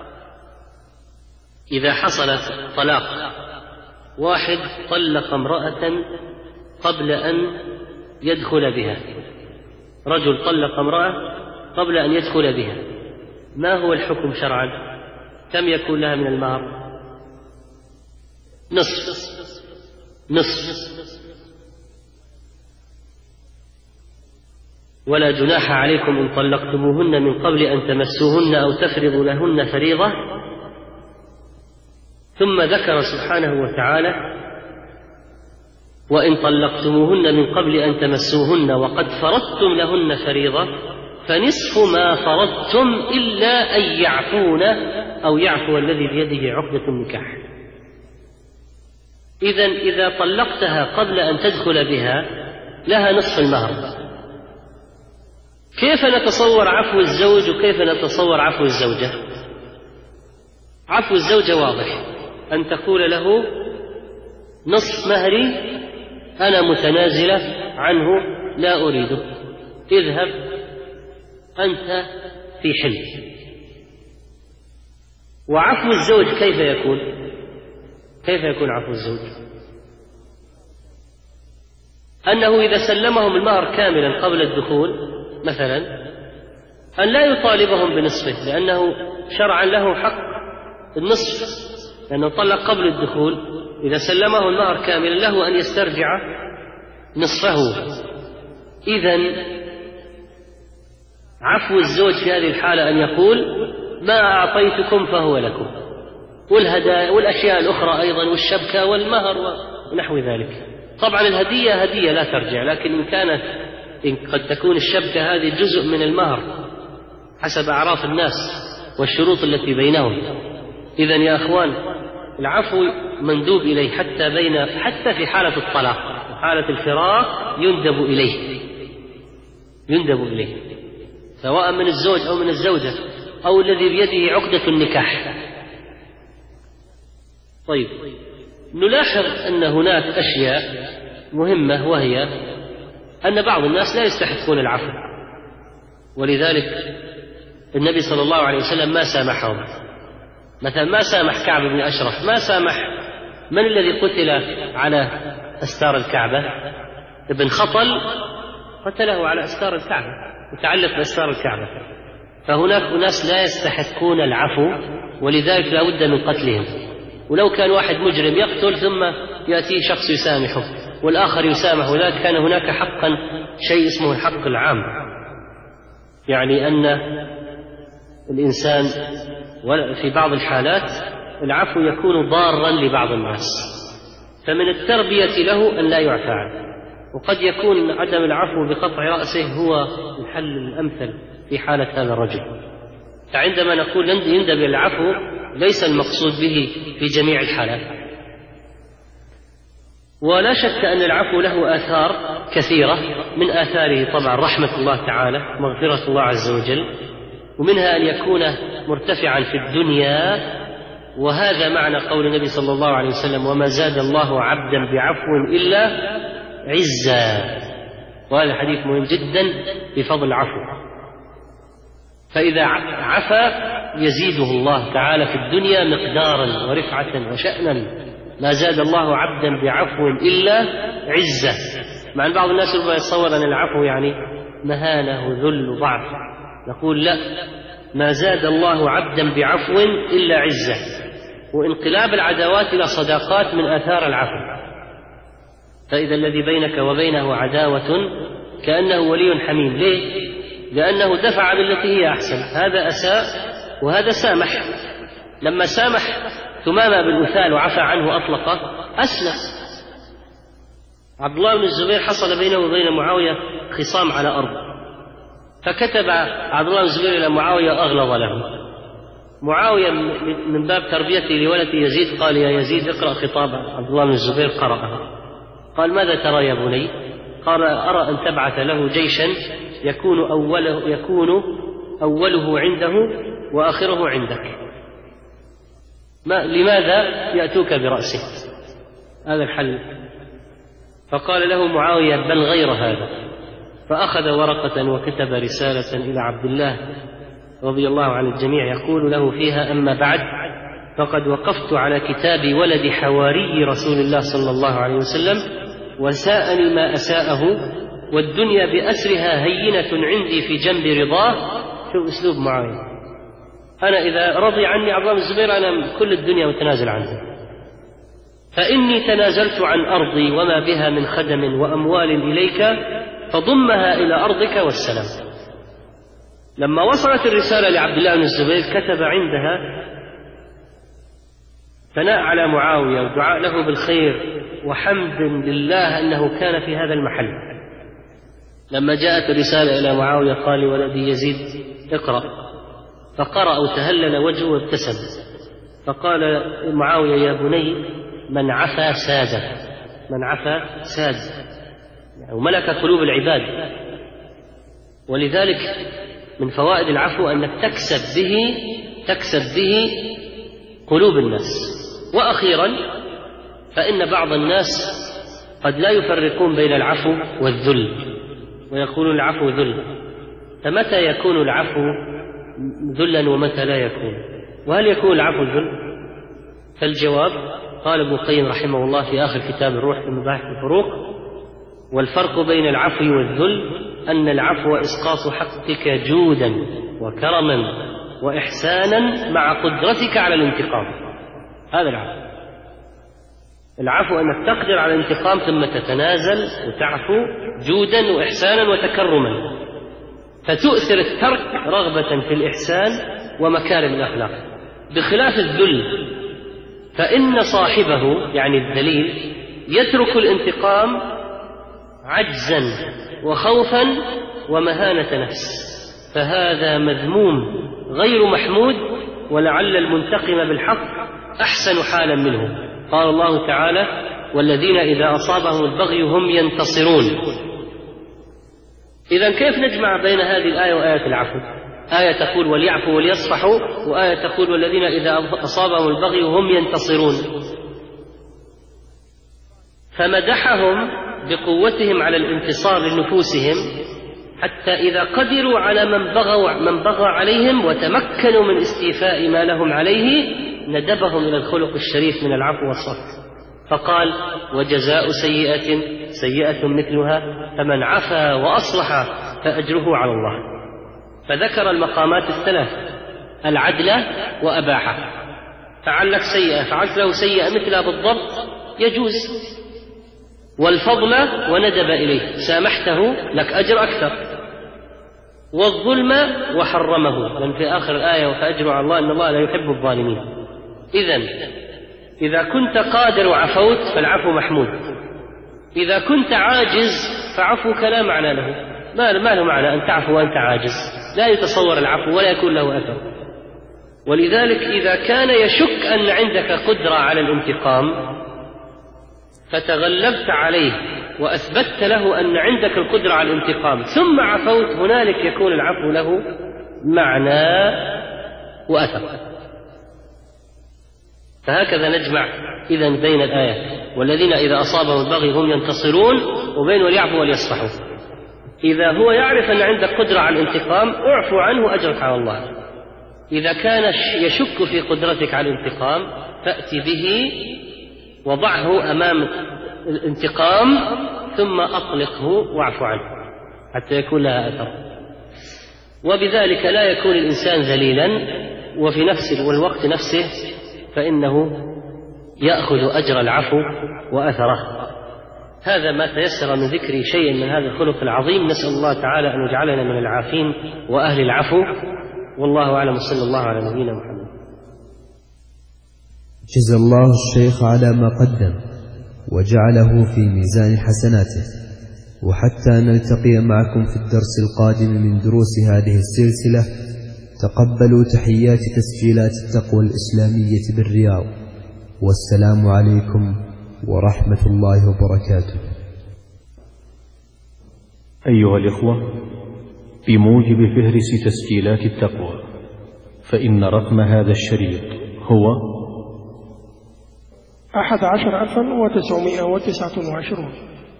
إذا حصل طلاق، واحد طلق امرأة قبل أن يدخل بها، رجل طلق امرأة قبل أن يدخل بها، ما هو الحكم شرعا؟ كم يكون لها من المهر؟ نصف. ولا جناح عليكم إن طلقتموهن من قبل أن تمسوهن أو تفرضوا لهن فريضة. ثم ذكر سبحانه وتعالى وإن طلقتموهن من قبل أن تمسوهن وقد فرضتم لهن فريضة فنصف ما فرضتم إلا أن يعفون أو يعفو الذي بيده عقدة النكاح. إذن إذا طلقتها قبل أن تدخل بها لها نصف المهر. كيف نتصور عفو الزوج وكيف نتصور عفو الزوجة؟ عفو الزوجة واضح، أن تقول له نصف مهري أنا متنازلة عنه لا أريده، اذهب أنت في حل. وعفو الزوج كيف يكون؟ كيف يكون عفو الزوج؟ أنه إذا سلمهم المهر كاملا قبل الدخول مثلا أن لا يطالبهم بنصفه، لأنه شرعا له حق النصف، لأنه طلق قبل الدخول. إذا سلمه المهر كاملا له أن يسترجع نصفه. إذن عفو الزوج في هذه الحالة أن يقول ما أعطيتكم فهو لكم، والهدايا والأشياء الأخرى أيضا والشبكة والمهر ونحو ذلك. طبعا الهدية هدية لا ترجع، لكن إن قد تكون الشبكة هذه جزء من المهر حسب أعراف الناس والشروط التي بينهم. إذن يا أخوان العفو مندوب إليه حتى في حالة الطلاق وحالة الفراق يندب إليه سواء من الزوج أو من الزوجة أو الذي بيده عقدة النكاح. طيب، نلاحظ أن هناك أشياء مهمة، وهي أن بعض الناس لا يستحقون العفو، ولذلك النبي صلى الله عليه وسلم ما سامحهم. مثلا ما سامح كعب بن أشرف، ما سامح من الذي قتل على أستار الكعبة؟ ابن خطل قتله على أستار الكعبة، متعلق بأستار الكعبة. فهناك أناس لا يستحقون العفو، ولذلك لا بد من قتلهم. ولو كان واحد مجرم يقتل ثم يأتي شخص يسامحه والآخر يسامح، ولذلك كان هناك حقا شيء اسمه الحق العام، يعني أن الإنسان في بعض الحالات العفو يكون ضارا لبعض الناس، فمن التربية له أن لا يعفى عنه. وقد يكون عدم العفو بقطع رأسه هو الحل الأمثل في حالة هذا الرجل. فعندما نقول يندب العفو ليس المقصود به في جميع الحالات. ولا شك أن العفو له آثار كثيرة، من آثاره طبعا رحمة الله تعالى، مغفرة الله عز وجل، ومنها أن يكون مرتفعا في الدنيا، وهذا معنى قول النبي صلى الله عليه وسلم: وما زاد الله عبدا بعفو إلا عزا. وهذا حديث مهم جدا بفضل العفو. فإذا عفا يزيده الله تعالى في الدنيا مقدارا ورفعة وشأنا. ما زاد الله عبدا بعفو إلا عزة. مع أن بعض الناس ربما يتصور أن العفو يعني مهانة وذل وضعف، نقول لا، ما زاد الله عبدا بعفو إلا عزة. وانقلاب العداوات إلى صداقات من آثار العفو. فإذا الذي بينك وبينه عداوة كأنه ولي حميم. ليه؟ لأنه دفع بالتي هي أحسن، هذا أساء وهذا سامح. لما سامح ثمامة بن أثال وعفى عنه أطلقه أسلم. عبد الله بن الزبير حصل بينه وبين معاوية خصام على أرض، فكتب عبد الله بن الزبير إلى معاوية أغلظ له. معاوية من باب تربيته لولده يزيد قال: يا يزيد اقرأ خطاب عبد الله بن الزبير. قرأه. قال: ماذا ترى يا بني؟ قال: أرى أن تبعث له جيشا يكون أوله عنده وآخره عندك. لماذا يأتوك برأسه؟ هذا الحل. فقال له معاوية: بل غير هذا. فأخذ ورقة وكتب رسالة إلى عبد الله رضي الله عن الجميع يقول له فيها: أما بعد، فقد وقفت على كتاب ولد حواري رسول الله صلى الله عليه وسلم، وساءني ما أساءه، والدنيا بأسرها هينة عندي في جنب رضاه. شوف أسلوب معاوية: أنا إذا رضي عني عبد الله بن الزبير أنا كل الدنيا متنازل عنها، فإني تنازلت عن أرضي وما بها من خدم وأموال إليك، فضمها إلى أرضك والسلام. لما وصلت الرسالة لعبد الله بن الزبير كتب عندها ثناء على معاوية ودعاء له بالخير وحمد لله أنه كان في هذا المحل. لما جاءت الرسالة إلى معاوية قال لولدي يزيد: اقرأ. فقرأ وتهلل وجهه وابتسم. فقال معاوية: يا بني، من عفا ساد. من عفا ساد، يعني وملك قلوب العباد. ولذلك من فوائد العفو أنك تكسب به قلوب الناس. وأخيرا، فإن بعض الناس قد لا يفرقون بين العفو والذل، ويقولون العفو ذل. فمتى يكون العفو ذلا ومتى لا يكون؟ وهل يكون العفو ذل؟ فالجواب قال ابن القيم رحمه الله في آخر كتاب الروح في مباحث الفروق: والفرق بين العفو والذل أن العفو إسقاط حقك جودا وكرما وإحسانا مع قدرتك على الانتقام. هذا العفو. العفو أنك تقدر على الانتقام ثم تتنازل وتعفو جودا وإحسانا وتكرما، فتؤثر الترك رغبة في الإحسان ومكارم الأخلاق، بخلاف الذل فإن صاحبه يعني الذليل يترك الانتقام عجزا وخوفا ومهانة نفس، فهذا مذموم غير محمود. ولعل المنتقم بالحق أحسن حالا منه. قال الله تعالى: والذين إذا أصابهم البغي هم ينتصرون. إذن كيف نجمع بين هذه الآية وآية العفو؟ آية تقول وليعفوا وليصفحوا، وآية تقول والذين إذا أصابهم البغي هم ينتصرون. فمدحهم بقوتهم على الانتصار لنفوسهم، حتى إذا قدروا على من بغى عليهم وتمكنوا من استيفاء ما لهم عليه ندبهم إلى الخلق الشريف من العفو والصفح. فقال: وجزاء سيئة سيئة مثلها فمن عفا وأصلح فأجره على الله. فذكر المقامات الثلاث: العدل وأباحه. فعل لك سيئة، فعلت له سيئة مثلها بالضبط يجوز. والفضل وندب إليه، سامحته لك أجر أكثر. والظلم وحرمه، لأن في آخر الآية وفأجره على الله إن الله لا يحب الظالمين. إذا كنت قادر وعفوت فالعفو محمود. إذا كنت عاجز فعفوك لا معنى له، ما له معنى أن تعفو وأنت عاجز، لا يتصور العفو ولا يكون له أثر. ولذلك إذا كان يشك أن عندك قدرة على الانتقام فتغلبت عليه وأثبتت له أن عندك القدرة على الانتقام ثم عفوت، هنالك يكون العفو له معنى وأثر. فهكذا نجمع إذن بين الآية والذين إذا أصابهم البغي هم ينتصرون وبين وليعفوا وليصفحوا. إذا هو يعرف أن عندك قدرة على الانتقام اعفو عنه أجرك على الله. إذا كان يشك في قدرتك على الانتقام فأتي به وضعه أمام الانتقام ثم أطلقه واعف عنه حتى يكون لها أثر. وبذلك لا يكون الإنسان ذليلا، وفي نفس الوقت نفسه فإنه يأخذ أجر العفو وأثره. هذا ما تيسر من ذكر شيء من هذا الخلق العظيم. نسأل الله تعالى أن يجعلنا من العافين وأهل العفو. والله أعلم، صلى الله على نبينا محمد. جزا الله الشيخ على ما قدم وجعله في ميزان حسناته. وحتى نلتقي معكم في الدرس القادم من دروس هذه السلسلة، تقبلوا تحيات تسجيلات التقوى الإسلامية بالرياض. والسلام عليكم ورحمة الله وبركاته. أيها الإخوة، بموجب فهرس تسجيلات التقوى فإن رقم هذا الشريط هو 11,929.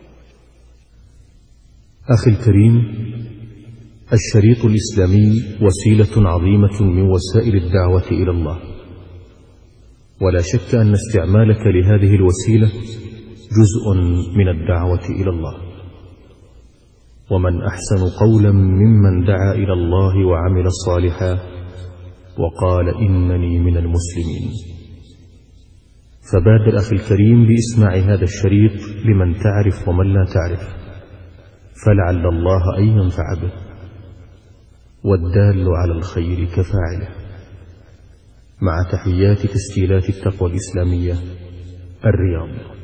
أخي الكريم، الشريط الإسلامي وسيلة عظيمة من وسائل الدعوة إلى الله، ولا شك أن استعمالك لهذه الوسيلة جزء من الدعوة إلى الله. ومن أحسن قولا ممن دعا إلى الله وعمل صالحا وقال إنني من المسلمين. فبادر أخي الكريم بإسماع هذا الشريط لمن تعرف ومن لا تعرف، فلعل الله أن ينفع به، والدال على الخير كفاعله. مع تحيات تسجيلات التقوى الإسلامية، الرياض.